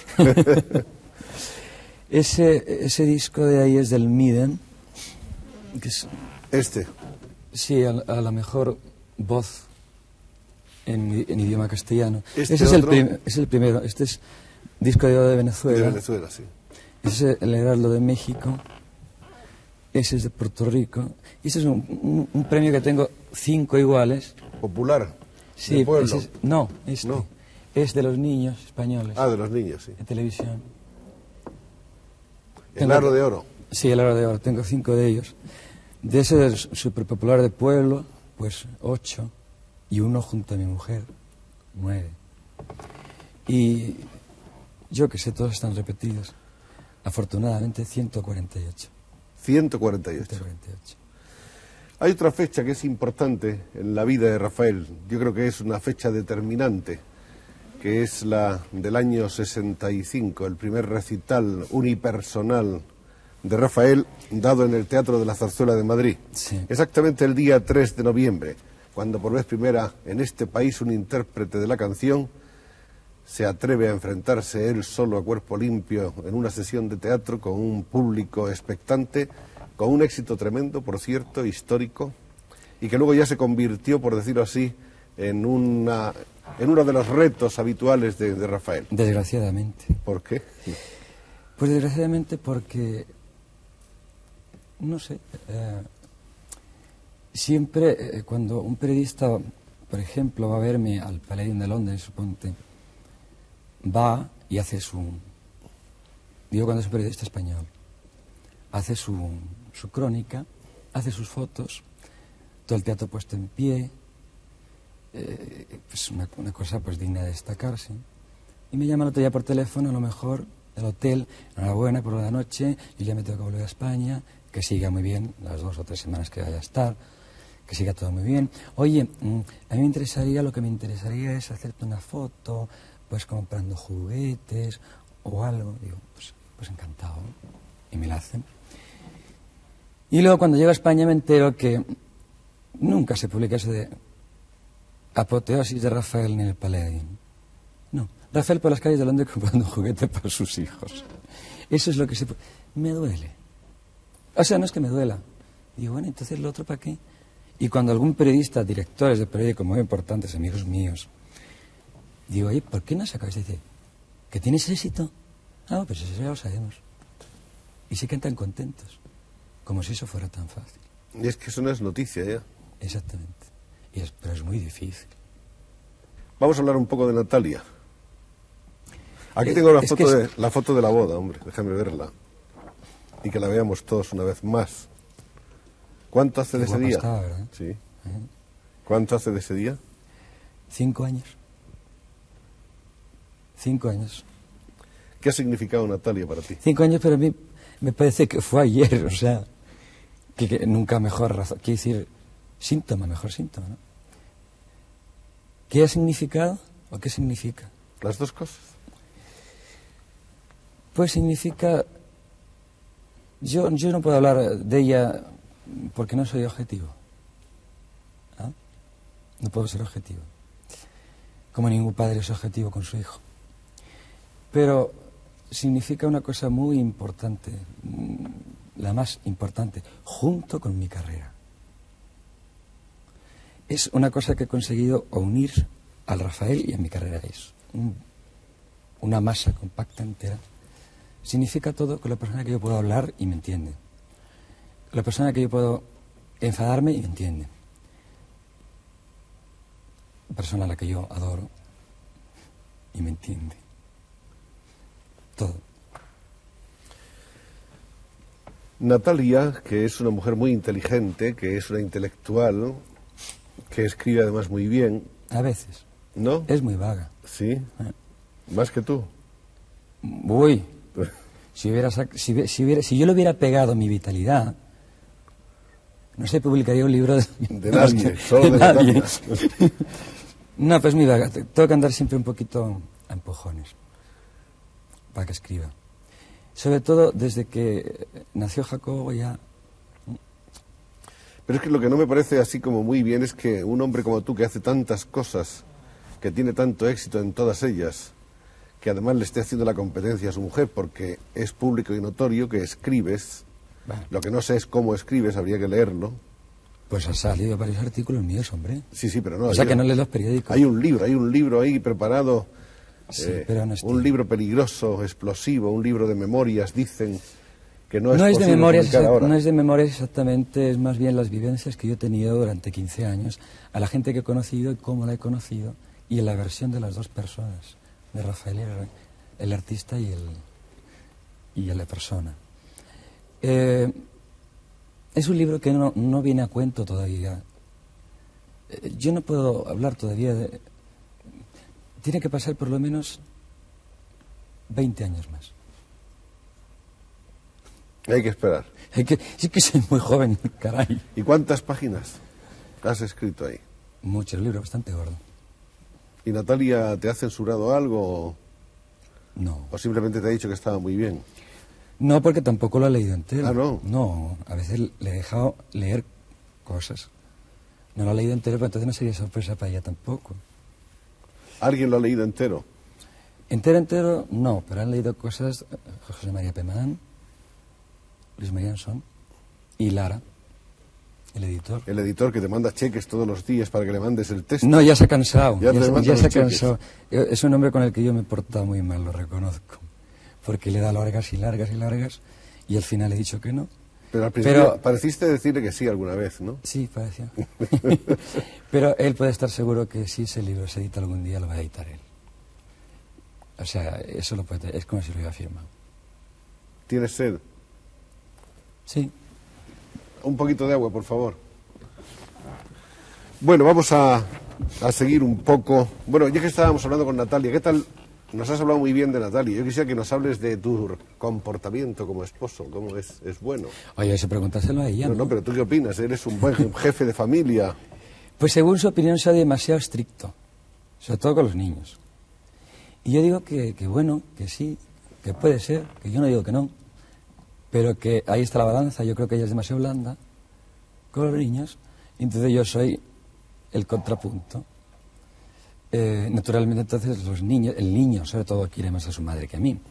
Ese disco de ahí es del Miden. Que es, sí, a la mejor voz en idioma castellano. Ese es el primero. Este es disco de oro de Venezuela. De Venezuela, sí. Ese es el Heraldo de México. Ese es de Puerto Rico. Y ese es un premio que tengo 5 iguales. ¿Popular? Sí, ¿De pueblo? No. Es de los niños españoles. Ah, de los niños, sí. En televisión. ¿El Aro de Oro? Sí, el Aro de Oro. Tengo 5 de ellos. De ese súper popular de pueblo, pues 8. Y 1 junto a mi mujer, 9. Y yo que sé, todos están repetidos. Afortunadamente, 148. 148. Hay otra fecha que es importante en la vida de Rafael. Yo creo que es una fecha determinante, que es la del año 65, el primer recital unipersonal de Rafael dado en el Teatro de la Zarzuela de Madrid. Sí. Exactamente el día 3 de noviembre, cuando por vez primera en este país un intérprete de la canción se atreve a enfrentarse él solo a cuerpo limpio en una sesión de teatro con un público expectante, con un éxito tremendo, por cierto, histórico, y que luego ya se convirtió, por decirlo así, en uno de los retos habituales de Rafael. Desgraciadamente. ¿Por qué? Pues desgraciadamente porque, no sé, siempre cuando un periodista, por ejemplo, va a verme al Palladium de Londres, suponte, va y hace digo cuando es un periodista español, hace su crónica, hace sus fotos, todo el teatro puesto en pie, pues una cosa pues digna de destacarse. Y me llama el otro día por teléfono, a lo mejor, del hotel, enhorabuena por la noche, yo ya me tengo que volver a España, que siga muy bien las 2 o 3 semanas que vaya a estar, que siga todo muy bien. Oye, a mí lo que me interesaría es hacerte una foto, pues comprando juguetes o algo. Digo, pues encantado. Y me la hacen. Y luego cuando llego a España me entero que nunca se publica eso de apoteosis de Rafael en el Palladium. No, Rafael por las calles de Londres comprando un juguete para sus hijos. Eso es lo que me duele. O sea, no es que me duela. Digo, bueno, entonces lo otro ¿para qué? Y cuando algún periodista, directores de periódicos muy importantes, amigos míos, digo, oye, ¿por qué no sacáis? Dice, ¿que tienes éxito? Ah, pues eso ya lo sabemos. Y se quedan tan contentos, como si eso fuera tan fácil. Y es que eso no es noticia ya. Exactamente. Pero es muy difícil. Vamos a hablar un poco de Natalia. Aquí tengo la foto de la boda, hombre, déjame verla. Y que la veamos todos una vez más. ¿Cuánto hace de ese día? Estaba, ¿verdad? Sí. ¿Cuánto hace de ese día? 5 años. 5 años. ¿Qué ha significado Natalia para ti? 5 años, pero a mí me parece que fue ayer, o sea, que nunca mejor razón. Quiero decir, mejor síntoma, ¿no? ¿Qué ha significado o qué significa? Las dos cosas. Pues significa... Yo no puedo hablar de ella porque no soy objetivo. ¿Ah? No puedo ser objetivo. Como ningún padre es objetivo con su hijo. Pero significa una cosa muy importante, la más importante, junto con mi carrera. Es una cosa que he conseguido unir al Rafael y a mi carrera. Es una masa compacta entera. Significa todo con la persona que yo puedo hablar y me entiende. La persona que yo puedo enfadarme y me entiende. La persona a la que yo adoro y me entiende. Todo. Natalia, que es una mujer muy inteligente, que es una intelectual, que escribe además muy bien. A veces. ¿No? Es muy vaga. Sí. Más que tú. Uy. Si yo le hubiera pegado mi vitalidad, no se publicaría un libro de nadie, solo de nadie. No, pues mi vaga. Tengo que andar siempre un poquito a empujones para que escriba. Sobre todo desde que nació Jacobo ya. Pero es que lo que no me parece así como muy bien es que un hombre como tú, que hace tantas cosas, que tiene tanto éxito en todas ellas, que además le esté haciendo la competencia a su mujer, porque es público y notorio que escribes. Bueno. Lo que no sé es cómo escribes, habría que leerlo. Pues han salido varios artículos míos, hombre. Sí, pero no. O sea que no lees los periódicos. Hay un libro ahí preparado. Sí, pero no un libro peligroso, explosivo, un libro de memorias, dicen que no es de memorias, ahora. No es de memorias exactamente, es más bien las vivencias que yo he tenido durante 15 años, a la gente que he conocido y cómo la he conocido, y en la versión de las dos personas, de Rafael, el artista y la persona. Es un libro que no viene a cuento todavía. Yo no puedo hablar todavía de... Tiene que pasar por lo menos 20 años más. Hay que esperar. Sí que soy muy joven, caray. ¿Y cuántas páginas has escrito ahí? Mucho, el libro bastante gordo. ¿Y Natalia te ha censurado algo? No. ¿O simplemente te ha dicho que estaba muy bien? No, porque tampoco lo ha leído entero. Ah, ¿no? No, a veces le he dejado leer cosas. No lo ha leído entero, pero entonces no sería sorpresa para ella tampoco. ¿Alguien lo ha leído entero? Entero, no, pero han leído cosas José María Pemán, Luis María Ansón y Lara, el editor. El editor que te manda cheques todos los días para que le mandes el texto. No, ya se ha cansado. Ya se ha cansado. Es un hombre con el que yo me he portado muy mal, lo reconozco. Porque le da largas y largas y largas y al final he dicho que no. Pero al principio pareciste decirle que sí alguna vez, ¿no? Sí, parecía. Pero él puede estar seguro que si ese libro se edita algún día, lo va a editar él. O sea, eso lo puede... Es como si lo hubiera firmado. ¿Tienes sed? Sí. Un poquito de agua, por favor. Bueno, vamos a seguir un poco. Bueno, ya que estábamos hablando con Natalia, ¿qué tal? Nos has hablado muy bien de Natalia. Yo quisiera que nos hables de tu comportamiento como esposo. ¿Cómo es bueno? Oye, eso pregúntaselo a ella, ¿no? No, pero ¿tú qué opinas? ¿Eres un buen jefe de familia? Pues según su opinión soy demasiado estricto, sobre todo con los niños. Y yo digo que bueno, que sí, que puede ser, que yo no digo que no, pero que ahí está la balanza. Yo creo que ella es demasiado blanda con los niños, y entonces yo soy el contrapunto. Naturalmente, entonces, el niño, sobre todo, quiere más a su madre que a mí.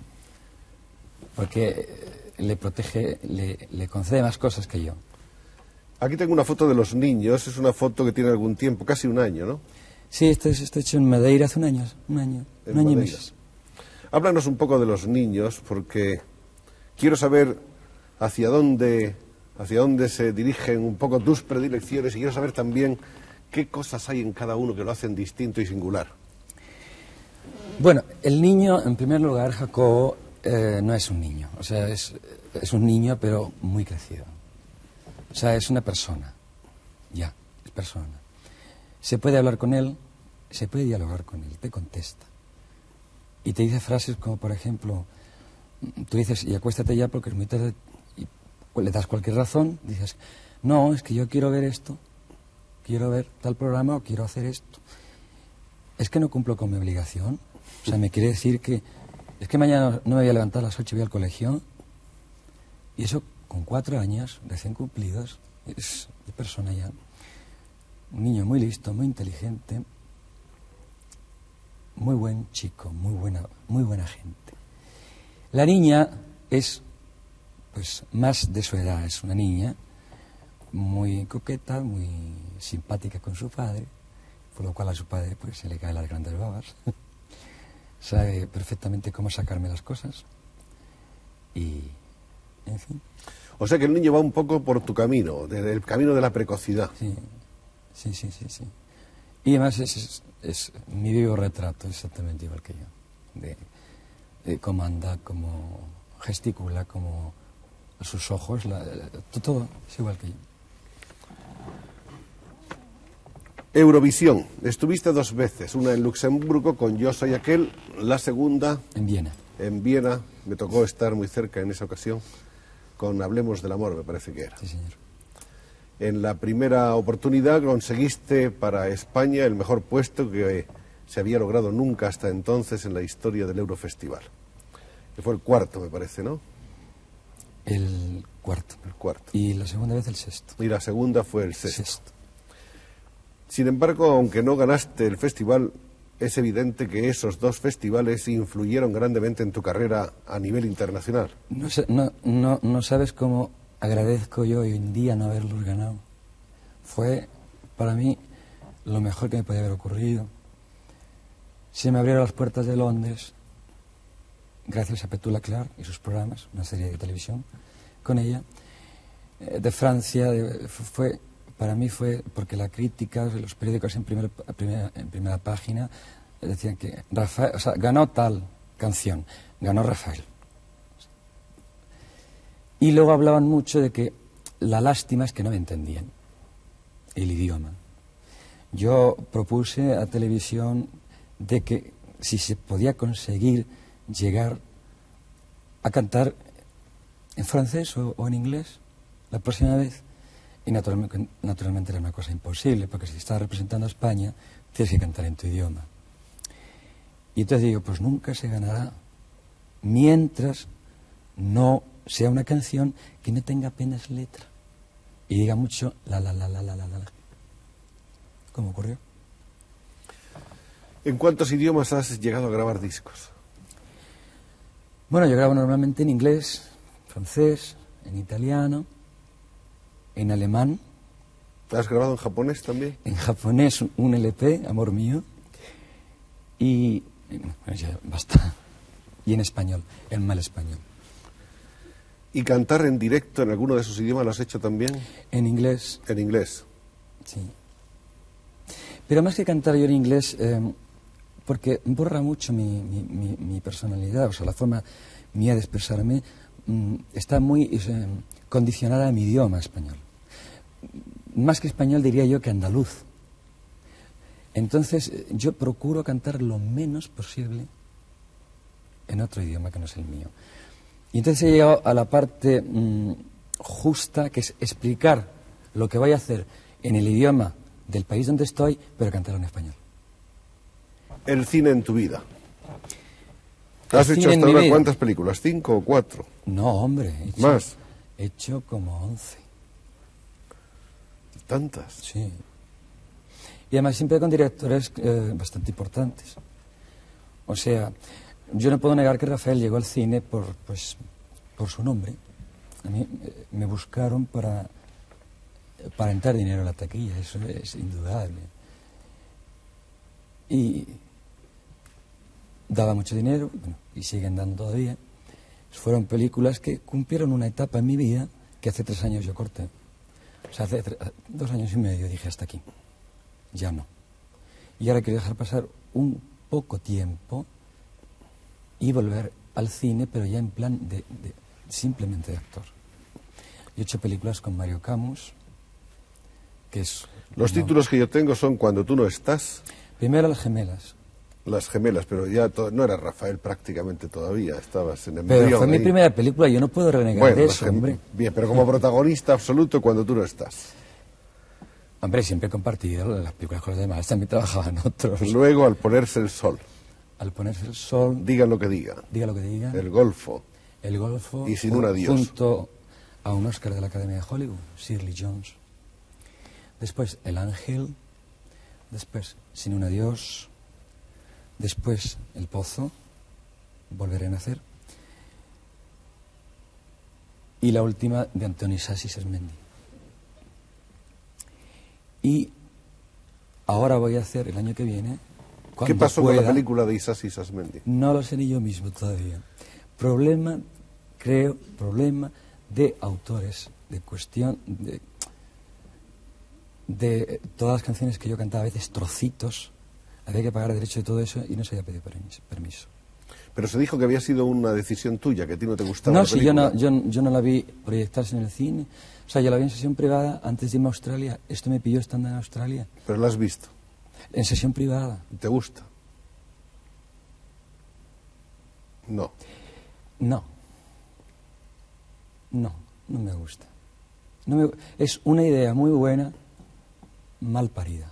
Porque le protege, le concede más cosas que yo. Aquí tengo una foto de los niños, es una foto que tiene algún tiempo, casi un año, ¿no? Sí, esto hecho en Madeira hace un año y meses. Háblanos un poco de los niños, porque quiero saber hacia dónde se dirigen un poco tus predilecciones y quiero saber también qué cosas hay en cada uno que lo hacen distinto y singular. Bueno, el niño, en primer lugar, Jacobo, no es un niño. O sea, es un niño, pero muy crecido. O sea, es una persona. Ya, es persona. Se puede hablar con él, se puede dialogar con él, te contesta. Y te dice frases como, por ejemplo, tú dices, y acuéstate ya porque es muy tarde, y le das cualquier razón, dices, no, es que yo quiero ver esto, quiero ver tal programa o quiero hacer esto. Es que no cumplo con mi obligación. O sea, me quiere decir que es que mañana no me voy a levantar a las 8 y voy al colegio. Y eso con 4 años, recién cumplidos, es de persona ya. Un niño muy listo, muy inteligente, muy buen chico, muy buena gente. La niña es, pues, más de su edad. Es una niña muy coqueta, muy simpática con su padre, por lo cual a su padre pues se le caen las grandes babas. Sabe perfectamente cómo sacarme las cosas y, en fin. O sea que el niño va un poco por tu camino, el camino de la precocidad. Sí. Y además es mi vivo retrato, exactamente igual que yo. De cómo anda, cómo gesticula, cómo sus ojos, todo es igual que yo. Eurovisión. Estuviste 2 veces, una en Luxemburgo con Yo soy aquel, la segunda... En Viena. En Viena, me tocó estar muy cerca en esa ocasión, con Hablemos del amor, me parece que era. Sí, señor. En la primera oportunidad conseguiste para España el mejor puesto que se había logrado nunca hasta entonces en la historia del Eurofestival. Que fue el 4.º, me parece, ¿no? El 4.º. El 4.º. Y la segunda vez el 6.º. Y la segunda fue el 6.º. 6.º. Sin embargo, aunque no ganaste el festival, es evidente que esos 2 festivales influyeron grandemente en tu carrera a nivel internacional. No sabes cómo agradezco yo hoy en día no haberlos ganado. Fue para mí lo mejor que me podía haber ocurrido. Se me abrieron las puertas de Londres gracias a Petula Clark y sus programas, una serie de televisión con ella. De Francia, para mí fue porque la crítica, los periódicos en primera página decían que Rafael, o sea, ganó tal canción, ganó Rafael. Y luego hablaban mucho de que la lástima es que no me entendían el idioma. Yo propuse a televisión de que si se podía conseguir llegar a cantar en francés o en inglés la próxima vez, y naturalmente era una cosa imposible, porque si estás representando a España tienes que cantar en tu idioma. Y entonces digo, pues nunca se ganará mientras no sea una canción que no tenga apenas letra y diga mucho la, como ocurrió. ¿En cuántos idiomas has llegado a grabar discos? Bueno, yo grabo normalmente en inglés, francés, en italiano, en alemán. ¿Has grabado en japonés también? En japonés un LP, Amor Mío, y bueno, ya basta. Y en español, en mal español. ¿Y cantar en directo en alguno de esos idiomas lo has hecho también? En inglés. En inglés. Sí. Pero más que cantar yo en inglés, porque borra mucho mi personalidad, o sea, la forma mía de expresarme está muy condicionada a mi idioma español. Más que español diría yo que andaluz. Entonces yo procuro cantar lo menos posible en otro idioma que no es el mío. Y entonces he llegado a la parte justa, que es explicar lo que voy a hacer en el idioma del país donde estoy, pero cantarlo en español. El cine en tu vida. ¿Has hecho hasta ahora cuántas películas? 5 o 4? No, hombre. ¿Más? He hecho como 11. ¿Tantas? Sí. Y además siempre con directores bastante importantes. O sea, yo no puedo negar que Rafael llegó al cine por su nombre. A mí me buscaron para entrar dinero en la taquilla, eso es indudable. Y daba mucho dinero, bueno, y siguen dando todavía. Fueron películas que cumplieron una etapa en mi vida que hace 3 años yo corté. O sea, hace 2 años y medio dije hasta aquí, ya no. Y ahora quiero dejar pasar un poco tiempo y volver al cine, pero ya en plan simplemente de actor. Yo he hecho películas con Mario Camus, que es... Los títulos que yo tengo son Cuando tú no estás. Primero Las gemelas. Las gemelas, pero ya no era Rafael prácticamente todavía, estabas en embrión. Pero fue mi primera película, yo no puedo renegar de eso, hombre. Bien, pero como protagonista absoluto Cuando tú no estás. Hombre, siempre he compartido las películas con los demás, también trabajaban otros. Luego, Al ponerse el sol. Al ponerse el sol... Diga lo que diga. Diga lo que diga. El Golfo. El Golfo. Y Sin un adiós. Junto a un Oscar de la Academia de Hollywood, Shirley Jones. Después El Ángel. Después Sin un adiós. Después El Pozo, Volveré a nacer. Y la última de Antoni Sassi Sesmendi. Y ahora voy a hacer el año que viene. ¿Qué pasó con la película de Isasi Sasmendi? No lo sé ni yo mismo todavía. Problema de autores, de cuestión de todas las canciones que yo cantaba, a veces trocitos. Había que pagar derecho de todo eso y no se había pedido permiso. Pero se dijo que había sido una decisión tuya, que a ti no te gustaba la película. No, yo no la vi proyectarse en el cine. O sea, yo la vi en sesión privada antes de irme a Australia. Esto me pilló estando en Australia. ¿Pero la has visto? En sesión privada. ¿Te gusta? No. No me gusta. Es una idea muy buena, mal parida.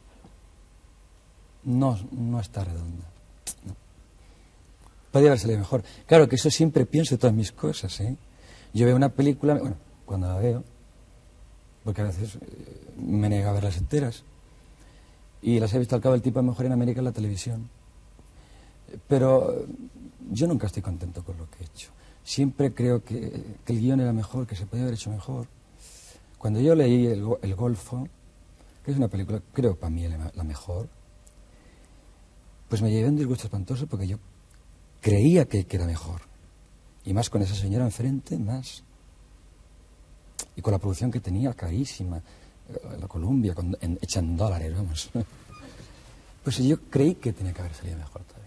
No está redonda. No. Podría haber salido mejor. Claro que eso siempre pienso de todas mis cosas, ¿eh? Yo veo una película, bueno, cuando la veo, porque a veces me niego a verlas enteras, y las he visto al cabo del tipo mejor en América en la televisión. Pero yo nunca estoy contento con lo que he hecho. Siempre creo que el guión era mejor, que se podía haber hecho mejor. Cuando yo leí El Golfo, que es una película, creo para mí la mejor, pues me llevé un disgusto espantoso porque yo creía que era mejor. Y más con esa señora enfrente, más. Y con la producción que tenía, carísima. La Columbia, hecha en dólares, vamos. Pues yo creí que tenía que haber salido mejor todavía.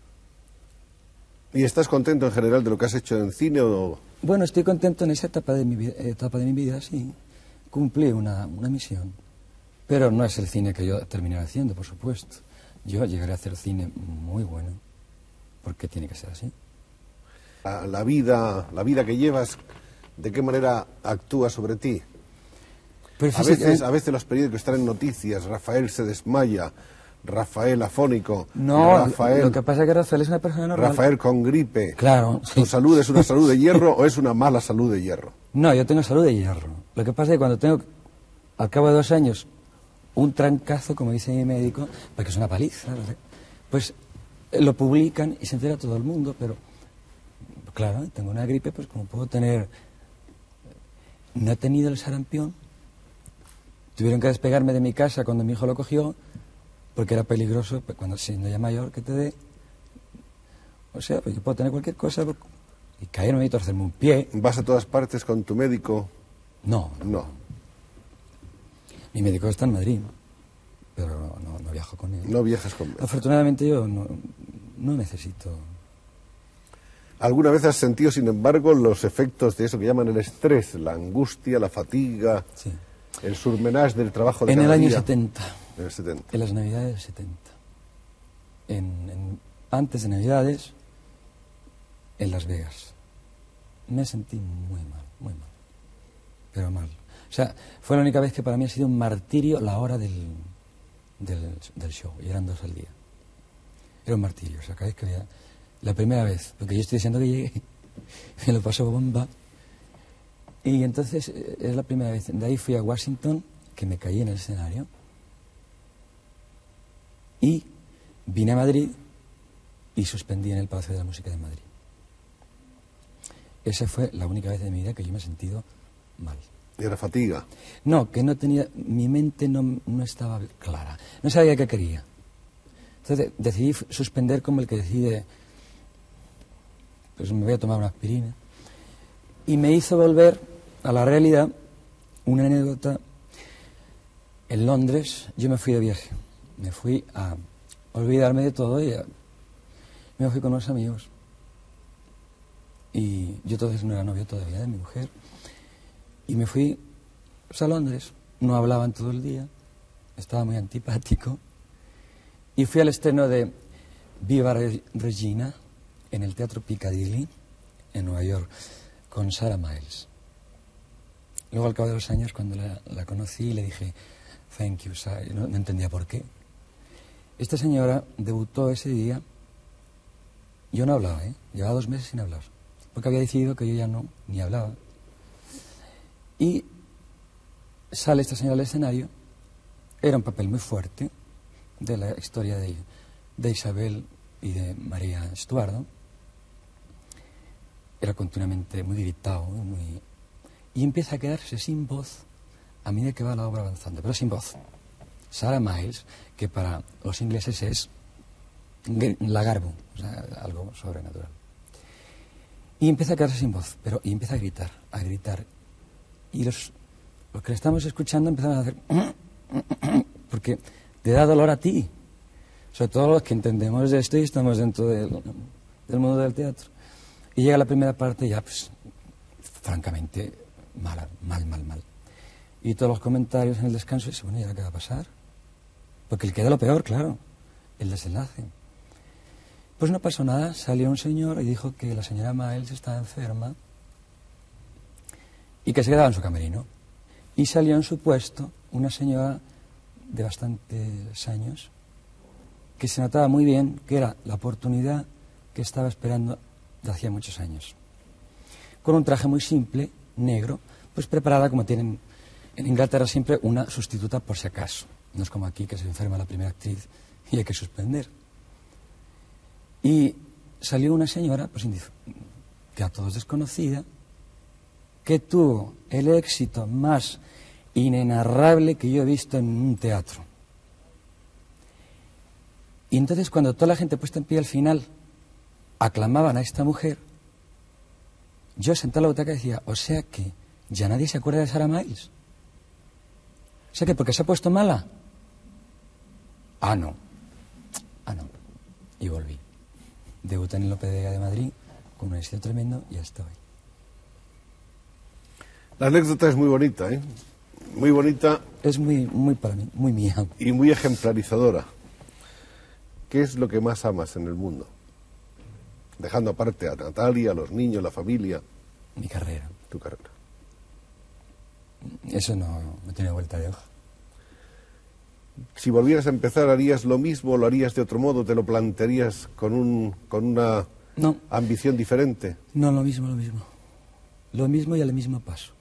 ¿Y estás contento en general de lo que has hecho en cine o...? Bueno, estoy contento en esa etapa de mi vida, sí. Cumplí una misión. Pero no es el cine que yo terminaré haciendo, por supuesto. Yo llegaré a hacer cine muy bueno, porque tiene que ser así. La vida que llevas, ¿de qué manera actúa sobre ti? Pues a veces los periódicos están en noticias, Rafael se desmaya, Rafael afónico, no, lo que pasa es que Rafael es una persona normal. Rafael con gripe. Claro. ¿Tu salud es una salud de hierro o es una mala salud de hierro? No, yo tengo salud de hierro. Lo que pasa es que cuando tengo, al cabo de 2 años, un trancazo, como dice mi médico, porque es una paliza, pues lo publican y se entera todo el mundo, pero claro, tengo una gripe, pues como puedo tener... No he tenido el sarampión, tuvieron que despegarme de mi casa cuando mi hijo lo cogió, porque era peligroso, cuando siendo ya mayor, que te dé... O sea, pues yo puedo tener cualquier cosa y caerme y torcerme un pie. ¿Vas a todas partes con tu médico? No. Mi médico está en Madrid, pero no viajo con él. No viajas con él. Afortunadamente yo no necesito... ¿Alguna vez has sentido, sin embargo, los efectos de eso que llaman el estrés, la angustia, la fatiga, sí, el surmenage del trabajo de en cada el año día? 70. En el 70. En las Navidades del 70. Antes de Navidades, en Las Vegas. Me sentí muy mal. Pero mal. O sea, fue la única vez que para mí ha sido un martirio la hora del show. Y eran 2 al día. Era un martirio. O sea, cada vez que había... La primera vez, porque yo estoy diciendo que llegué, me lo pasó bomba. Y entonces, es la primera vez. De ahí fui a Washington, que me caí en el escenario. Y vine a Madrid y suspendí en el Palacio de la Música de Madrid. Esa fue la única vez de mi vida que yo me he sentido mal. ¿Y era fatiga? No, que no tenía, mi mente no estaba clara, no sabía qué quería. Entonces decidí suspender como el que decide, pues me voy a tomar una aspirina. Y me hizo volver a la realidad una anécdota. En Londres yo me fui de viaje, me fui a olvidarme de todo y me fui con unos amigos. Y yo entonces no era novio todavía de mi mujer. Y me fui pues, a Londres, no hablaban todo el día, estaba muy antipático. Y fui al estreno de Viva Regina en el Teatro Piccadilly, en Nueva York, con Sarah Miles. Luego, al cabo de los años, cuando la conocí, le dije, thank you, Sarah. No entendía por qué. Esta señora debutó ese día. Yo no hablaba, llevaba 2 meses sin hablar, porque había decidido que yo ya no, ni hablaba. Y sale esta señora al escenario. Era un papel muy fuerte de la historia de Isabel y de María Estuardo. Era continuamente muy gritado, y empieza a quedarse sin voz a medida que va la obra avanzando, pero sin voz. Sarah Miles, que para los ingleses es lagarbo, o sea, algo sobrenatural. Y empieza a quedarse sin voz, y empieza a gritar. Y los que le estamos escuchando empezaron a hacer porque te da dolor a ti, sobre todo los que entendemos de esto y estamos dentro del mundo del teatro. Y llega la primera parte ya, pues, francamente, mal. Y todos los comentarios en el descanso dicen, bueno, ¿y ahora qué va a pasar? Porque le queda lo peor, claro, el desenlace. Pues no pasó nada, salió un señor y dijo que la señora Miles estaba enferma y que se quedaba en su camerino. Y salió en su puesto una señora de bastantes años, que se notaba muy bien que era la oportunidad que estaba esperando de hacía muchos años. Con un traje muy simple, negro, pues preparada como tienen en Inglaterra siempre una sustituta por si acaso. No es como aquí que se enferma la primera actriz y hay que suspender. Y salió una señora, pues que a todos desconocida, que tuvo el éxito más inenarrable que yo he visto en un teatro. Y entonces cuando toda la gente puesta en pie al final aclamaban a esta mujer, yo sentado en la butaca decía, o sea que ya nadie se acuerda de Sarah Miles. O sea que porque se ha puesto mala. Ah, no. Y volví. Debuté en el Lope de Vega de Madrid con un éxito tremendo y ya estoy. La anécdota es muy bonita, muy bonita. Es muy para mí, muy mía. Y muy ejemplarizadora. ¿Qué es lo que más amas en el mundo? Dejando aparte a Natalia, a los niños, la familia. Mi carrera. Tu carrera. Eso no tiene vuelta de hoja. Si volvieras a empezar, ¿harías lo mismo o lo harías de otro modo? ¿Te lo plantearías con una ambición diferente? No, lo mismo. Lo mismo y al mismo paso.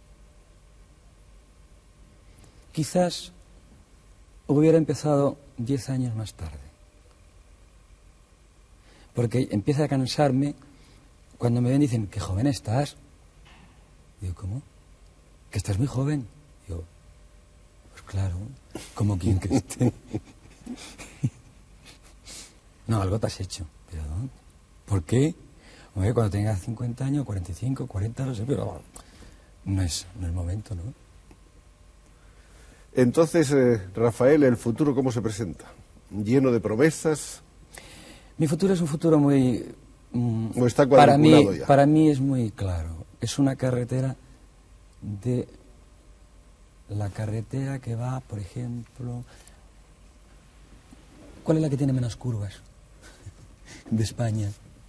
Quizás hubiera empezado 10 años más tarde. Porque empieza a cansarme cuando me ven y dicen, qué joven estás. Digo, ¿cómo? Que estás muy joven. Digo, pues claro, como quien que esté. No, algo te has hecho. ¿Pero dónde? ¿Por qué? Hombre, cuando tengas 50 años, 45, 40, no sé, pero no es momento, ¿no? Entonces, Rafael, ¿el futuro cómo se presenta? ¿Lleno de promesas? Mi futuro es un futuro muy... ¿O está cuadriculado ya? Para mí es muy claro. Es una carretera la carretera que va, por ejemplo... ¿Cuál es la que tiene menos curvas de España?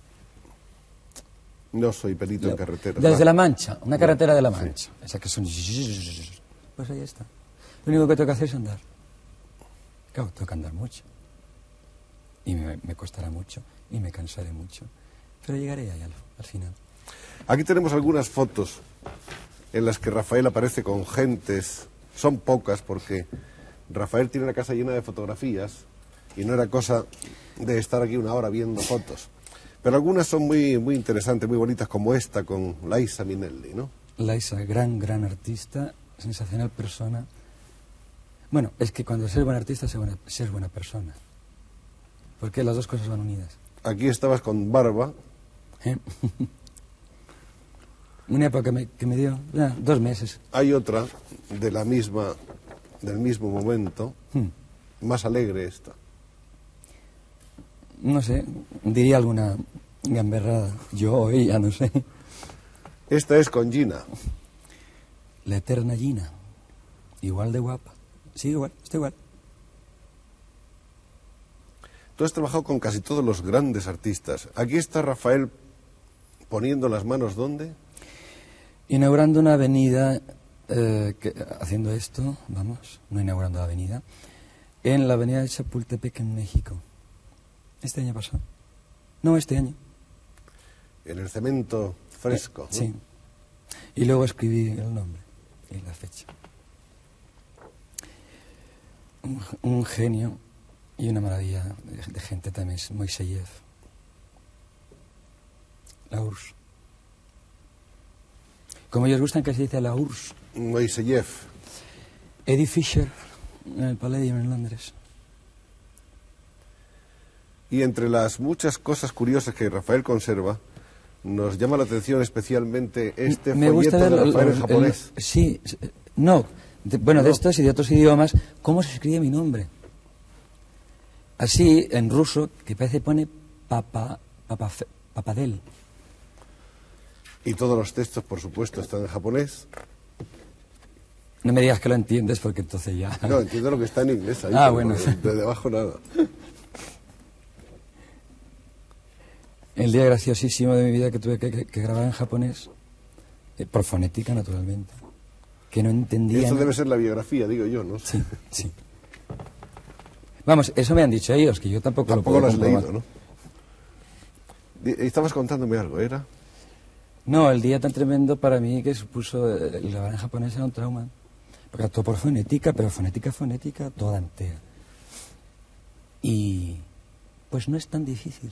No soy perito en carretera. Desde La Mancha, una carretera de La Mancha. Sí. Esa que son... Pues ahí está. Lo único que tengo que hacer es andar. Claro, tengo que andar mucho. Y me costará mucho, y me cansaré mucho. Pero llegaré ahí al final. Aquí tenemos algunas fotos en las que Rafael aparece con gentes. Son pocas porque Rafael tiene una casa llena de fotografías y no era cosa de estar aquí una hora viendo fotos. Pero algunas son muy, muy interesantes, muy bonitas, como esta con Liza Minnelli, ¿no? Liza, gran artista, sensacional persona. Bueno, es que cuando ser buen artista, ser buena persona. Porque las dos cosas van unidas. Aquí estabas con barba. Una época que me dio 2 meses. Hay otra del mismo momento, más alegre esta. No sé, diría alguna gamberrada. Yo o ella, no sé. Esta es con Gina. La eterna Gina. Igual de guapa. Sí, igual, está igual. Tú has trabajado con casi todos los grandes artistas. Aquí está Rafael poniendo las manos, ¿dónde? Inaugurando una avenida, haciendo esto, no inaugurando la avenida, en la avenida de Chapultepec, en México. Este año pasó. No, este año. En el cemento fresco. ¿no? Sí. Y luego escribí el nombre y la fecha. Un genio y una maravilla de gente también es Moiseyev. La URSS. Como ellos gustan que se dice la URSS. Moiseyev. Eddie Fisher, en el Palladium en Londres. Y entre las muchas cosas curiosas que Rafael conserva, nos llama la atención especialmente este folleto de Rafael en japonés. Sí, no. De estos y de otros idiomas, ¿cómo se escribe mi nombre? Así, en ruso, que parece pone Papadel. Y todos los textos, por supuesto, están en japonés. No me digas que lo entiendes, porque entonces ya... No, entiendo lo que está en inglés ahí. Bueno. De debajo nada. El día graciosísimo de mi vida que tuve que grabar en japonés, por fonética, naturalmente. Que no entendía... Esto debe ser la biografía, digo yo, ¿no? Sí, sí. Vamos, eso me han dicho ellos, que yo tampoco lo puedo lo has comprobar. leído, ¿no? Estabas contándome algo, ¿era? No, el día tan tremendo para mí que supuso el grabar en japonés era un trauma. Porque todo por fonética, pero fonética, toda entera. Y pues no es tan difícil.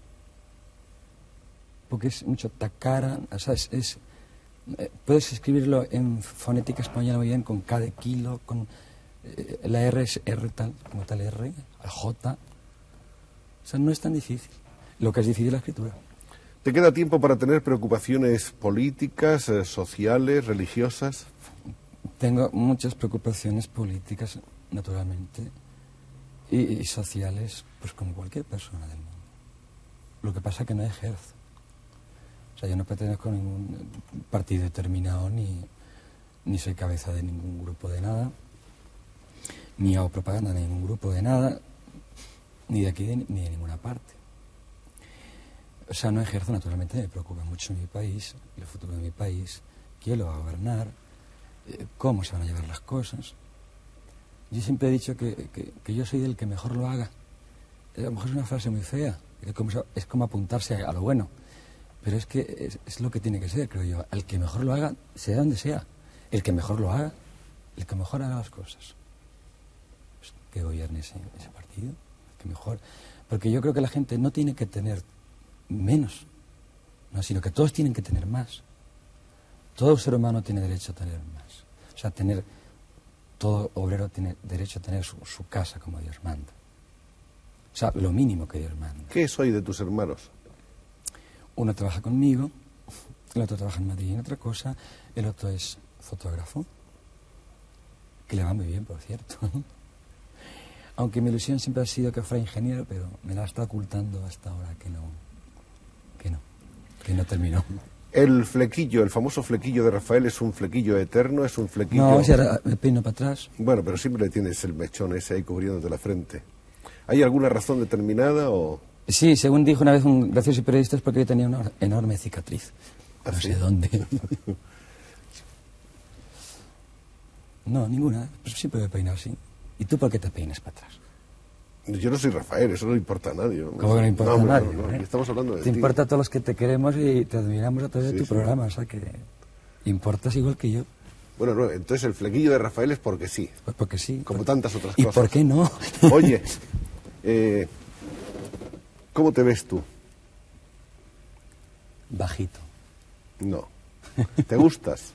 Porque es mucho takara, o sea, puedes escribirlo en fonética española muy bien, con K de kilo, con la R es R tal, como tal R, la J. O sea, no es tan difícil. Lo que es difícil es la escritura. ¿Te queda tiempo para tener preocupaciones políticas, sociales, religiosas? Tengo muchas preocupaciones políticas, naturalmente, y sociales, pues como cualquier persona del mundo. Lo que pasa es que no ejerzo. O sea, yo no pertenezco a ningún partido determinado, ni soy cabeza de ningún grupo de nada, ni hago propaganda de ningún grupo de nada, ni de aquí ni de ninguna parte. O sea, no ejerzo, naturalmente me preocupa mucho mi país, el futuro de mi país, quién lo va a gobernar, cómo se van a llevar las cosas. Yo siempre he dicho que yo soy del que mejor lo haga. A lo mejor es una frase muy fea, es como apuntarse a lo bueno. Pero es que es lo que tiene que ser, creo yo. El que mejor lo haga, sea donde sea. El que mejor lo haga, el que mejor haga las cosas. Pues que gobierne ese partido, el que mejor. Porque yo creo que la gente no tiene que tener menos, no, sino que todos tienen que tener más. Todo ser humano tiene derecho a tener más. O sea, todo obrero tiene derecho a tener su casa como Dios manda. O sea, lo mínimo que Dios manda. ¿Qué soy de tus hermanos? Uno trabaja conmigo, el otro trabaja en Madrid en otra cosa, el otro es fotógrafo, que le va muy bien, por cierto. Aunque mi ilusión siempre ha sido que fuera ingeniero, pero me la está ocultando hasta ahora que no terminó. El flequillo, el famoso flequillo de Rafael, ¿es un flequillo eterno? ¿Es un flequillo...? No, si ahora me peino para atrás. Bueno, pero siempre tienes el mechón ese ahí cubriéndote la frente. ¿Hay alguna razón determinada o...? Sí, según dijo una vez un gracioso periodista, es porque yo tenía una enorme cicatriz. ¿Ah, no sí? sé dónde. No, ninguna. Pues siempre me he peinado así. ¿Y tú por qué te peinas para atrás? Yo no soy Rafael, eso no le importa a nadie. ¿Cómo que no importa a nadie? No, estamos hablando de Te ti. importa a todos los que te queremos y te admiramos a través de tu Sí. programa, o sea que importas igual que yo. Bueno, no, entonces el flequillo de Rafael es porque sí, Pues porque sí. como tantas otras ¿Y cosas. por qué no? Oye, ¿Cómo te ves tú? Bajito. No. ¿Te gustas?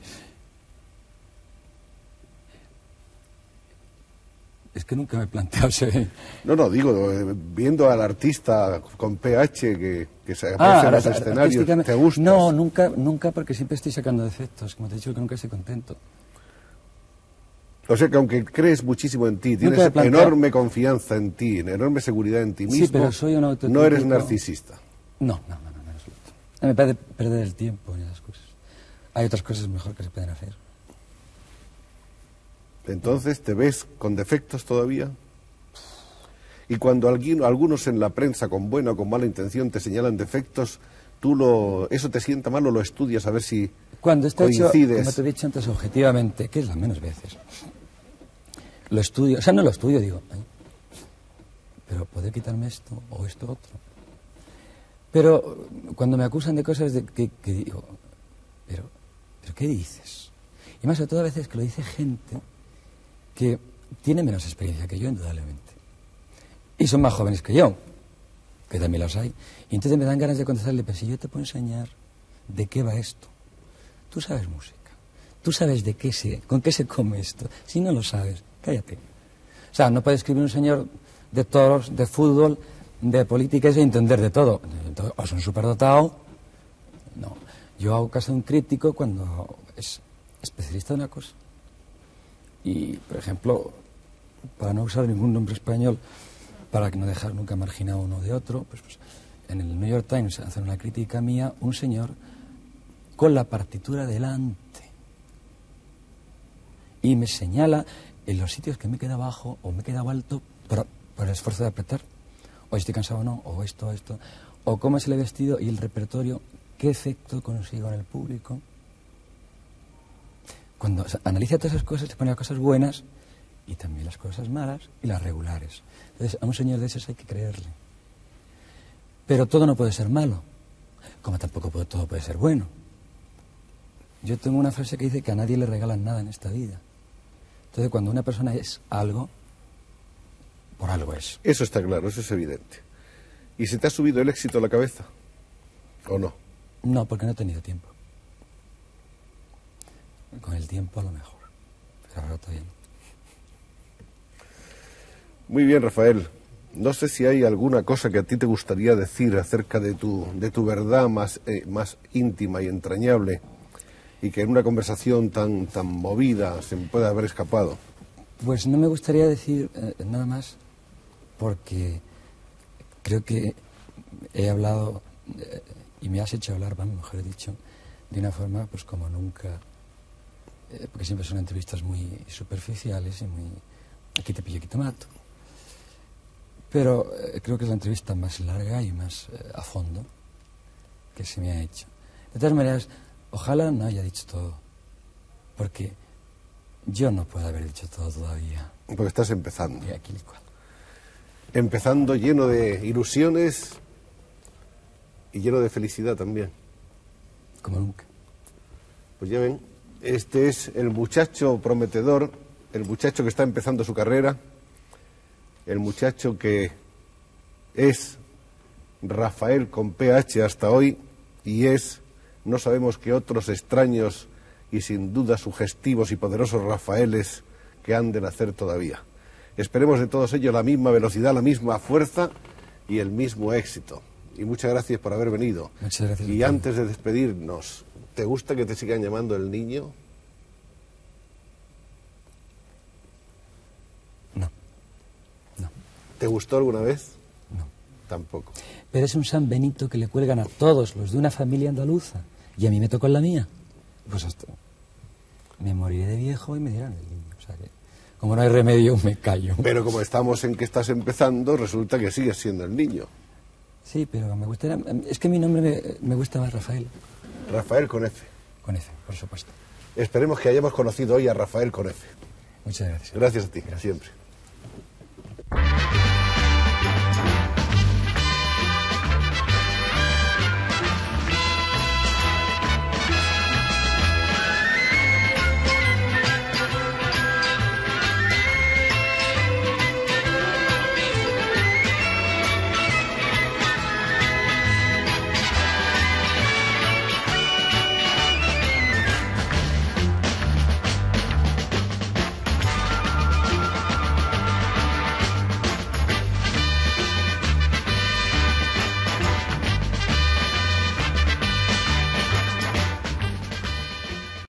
Es que nunca me he planteado ese... No, digo, viendo al artista con PH que se aparece en los escenarios, ¿te gustas? No, nunca, porque siempre estoy sacando defectos. Como te he dicho, que nunca estoy contento. O sea que aunque crees muchísimo en ti, tienes enorme confianza en ti, enorme seguridad en ti mismo, sí, pero soy un autocrítico. No eres narcisista. No, en absoluto. Me parece perder el tiempo en esas cosas. Hay otras cosas mejor que se pueden hacer. Entonces, ¿te ves con defectos todavía? Y cuando algunos en la prensa, con buena o con mala intención, te señalan defectos, ¿eso te sienta mal o lo estudias a ver si cuando está coincides? Hecho, como te he dicho antes, objetivamente, que es las menos veces, lo estudio, o sea, no lo estudio, digo, pero poder quitarme esto o esto otro. Pero cuando me acusan de cosas que digo, pero ¿qué dices? Y más sobre todo a veces que lo dice gente que tiene menos experiencia que yo, indudablemente. Y son más jóvenes que yo, que también los hay. Y entonces me dan ganas de contestarle, pero si yo te puedo enseñar de qué va esto. Tú sabes música, tú sabes con qué se come esto. Si no lo sabes, cállate. O sea, no puede escribir un señor de toros, de fútbol, de política y entender de todo. Entonces, o es un superdotado. No. Yo hago caso de un crítico cuando es especialista de una cosa. Y, por ejemplo, para no usar ningún nombre español, para que no dejar nunca marginado uno de otro, pues en el New York Times hacen una crítica mía, un señor con la partitura delante. Y me señala en los sitios que me queda bajo o me queda alto por el esfuerzo de apretar. O estoy cansado o no, o esto, o cómo es el vestido y el repertorio, qué efecto consigo en el público. Cuando analiza todas esas cosas, se pone las cosas buenas y también las cosas malas y las regulares. Entonces, a un señor de esos hay que creerle. Pero todo no puede ser malo, como tampoco todo puede ser bueno. Yo tengo una frase que dice que a nadie le regalan nada en esta vida. Entonces, cuando una persona es algo, por algo es. Eso está claro, eso es evidente. ¿Y se te ha subido el éxito a la cabeza? ¿O no? No, porque no he tenido tiempo. Con el tiempo a lo mejor, pero ahora todavía no. Muy bien, Rafael. No sé si hay alguna cosa que a ti te gustaría decir acerca de tu verdad más íntima y entrañable y que en una conversación tan movida se me pueda haber escapado. Pues no me gustaría decir nada más porque creo que he hablado y me has hecho hablar, mejor dicho, de una forma pues como nunca... porque siempre son entrevistas muy superficiales y muy... aquí te pillo, aquí te mato. Pero creo que es la entrevista más larga y más a fondo que se me ha hecho. De todas maneras, ojalá no haya dicho todo, porque yo no puedo haber dicho todo todavía. Porque estás empezando. Y aquí cual. Empezando lleno de ilusiones y lleno de felicidad también. Como nunca. Pues ya ven. Este es el muchacho prometedor, el muchacho que está empezando su carrera, el muchacho que es Rafael con PH hasta hoy y es, no sabemos qué otros extraños y sin duda sugestivos y poderosos Rafaeles que han de nacer todavía. Esperemos de todos ellos la misma velocidad, la misma fuerza y el mismo éxito. Y muchas gracias por haber venido. Muchas gracias. Y antes de despedirnos, ¿te gusta que te sigan llamando el niño? No. ¿Te gustó alguna vez? No. Tampoco. Pero es un San Benito que le cuelgan a todos los de una familia andaluza. Y a mí me tocó en la mía. Pues hasta me moriré de viejo y me dirán el niño. O sea que, como no hay remedio, me callo. Pero como estamos en que estás empezando, resulta que sigues siendo el niño. Sí, pero me gustaría... Es que mi nombre me gusta más Rafael. Rafael con F. Con F, por supuesto. Esperemos que hayamos conocido hoy a Rafael con F. Muchas gracias. Gracias a ti, siempre.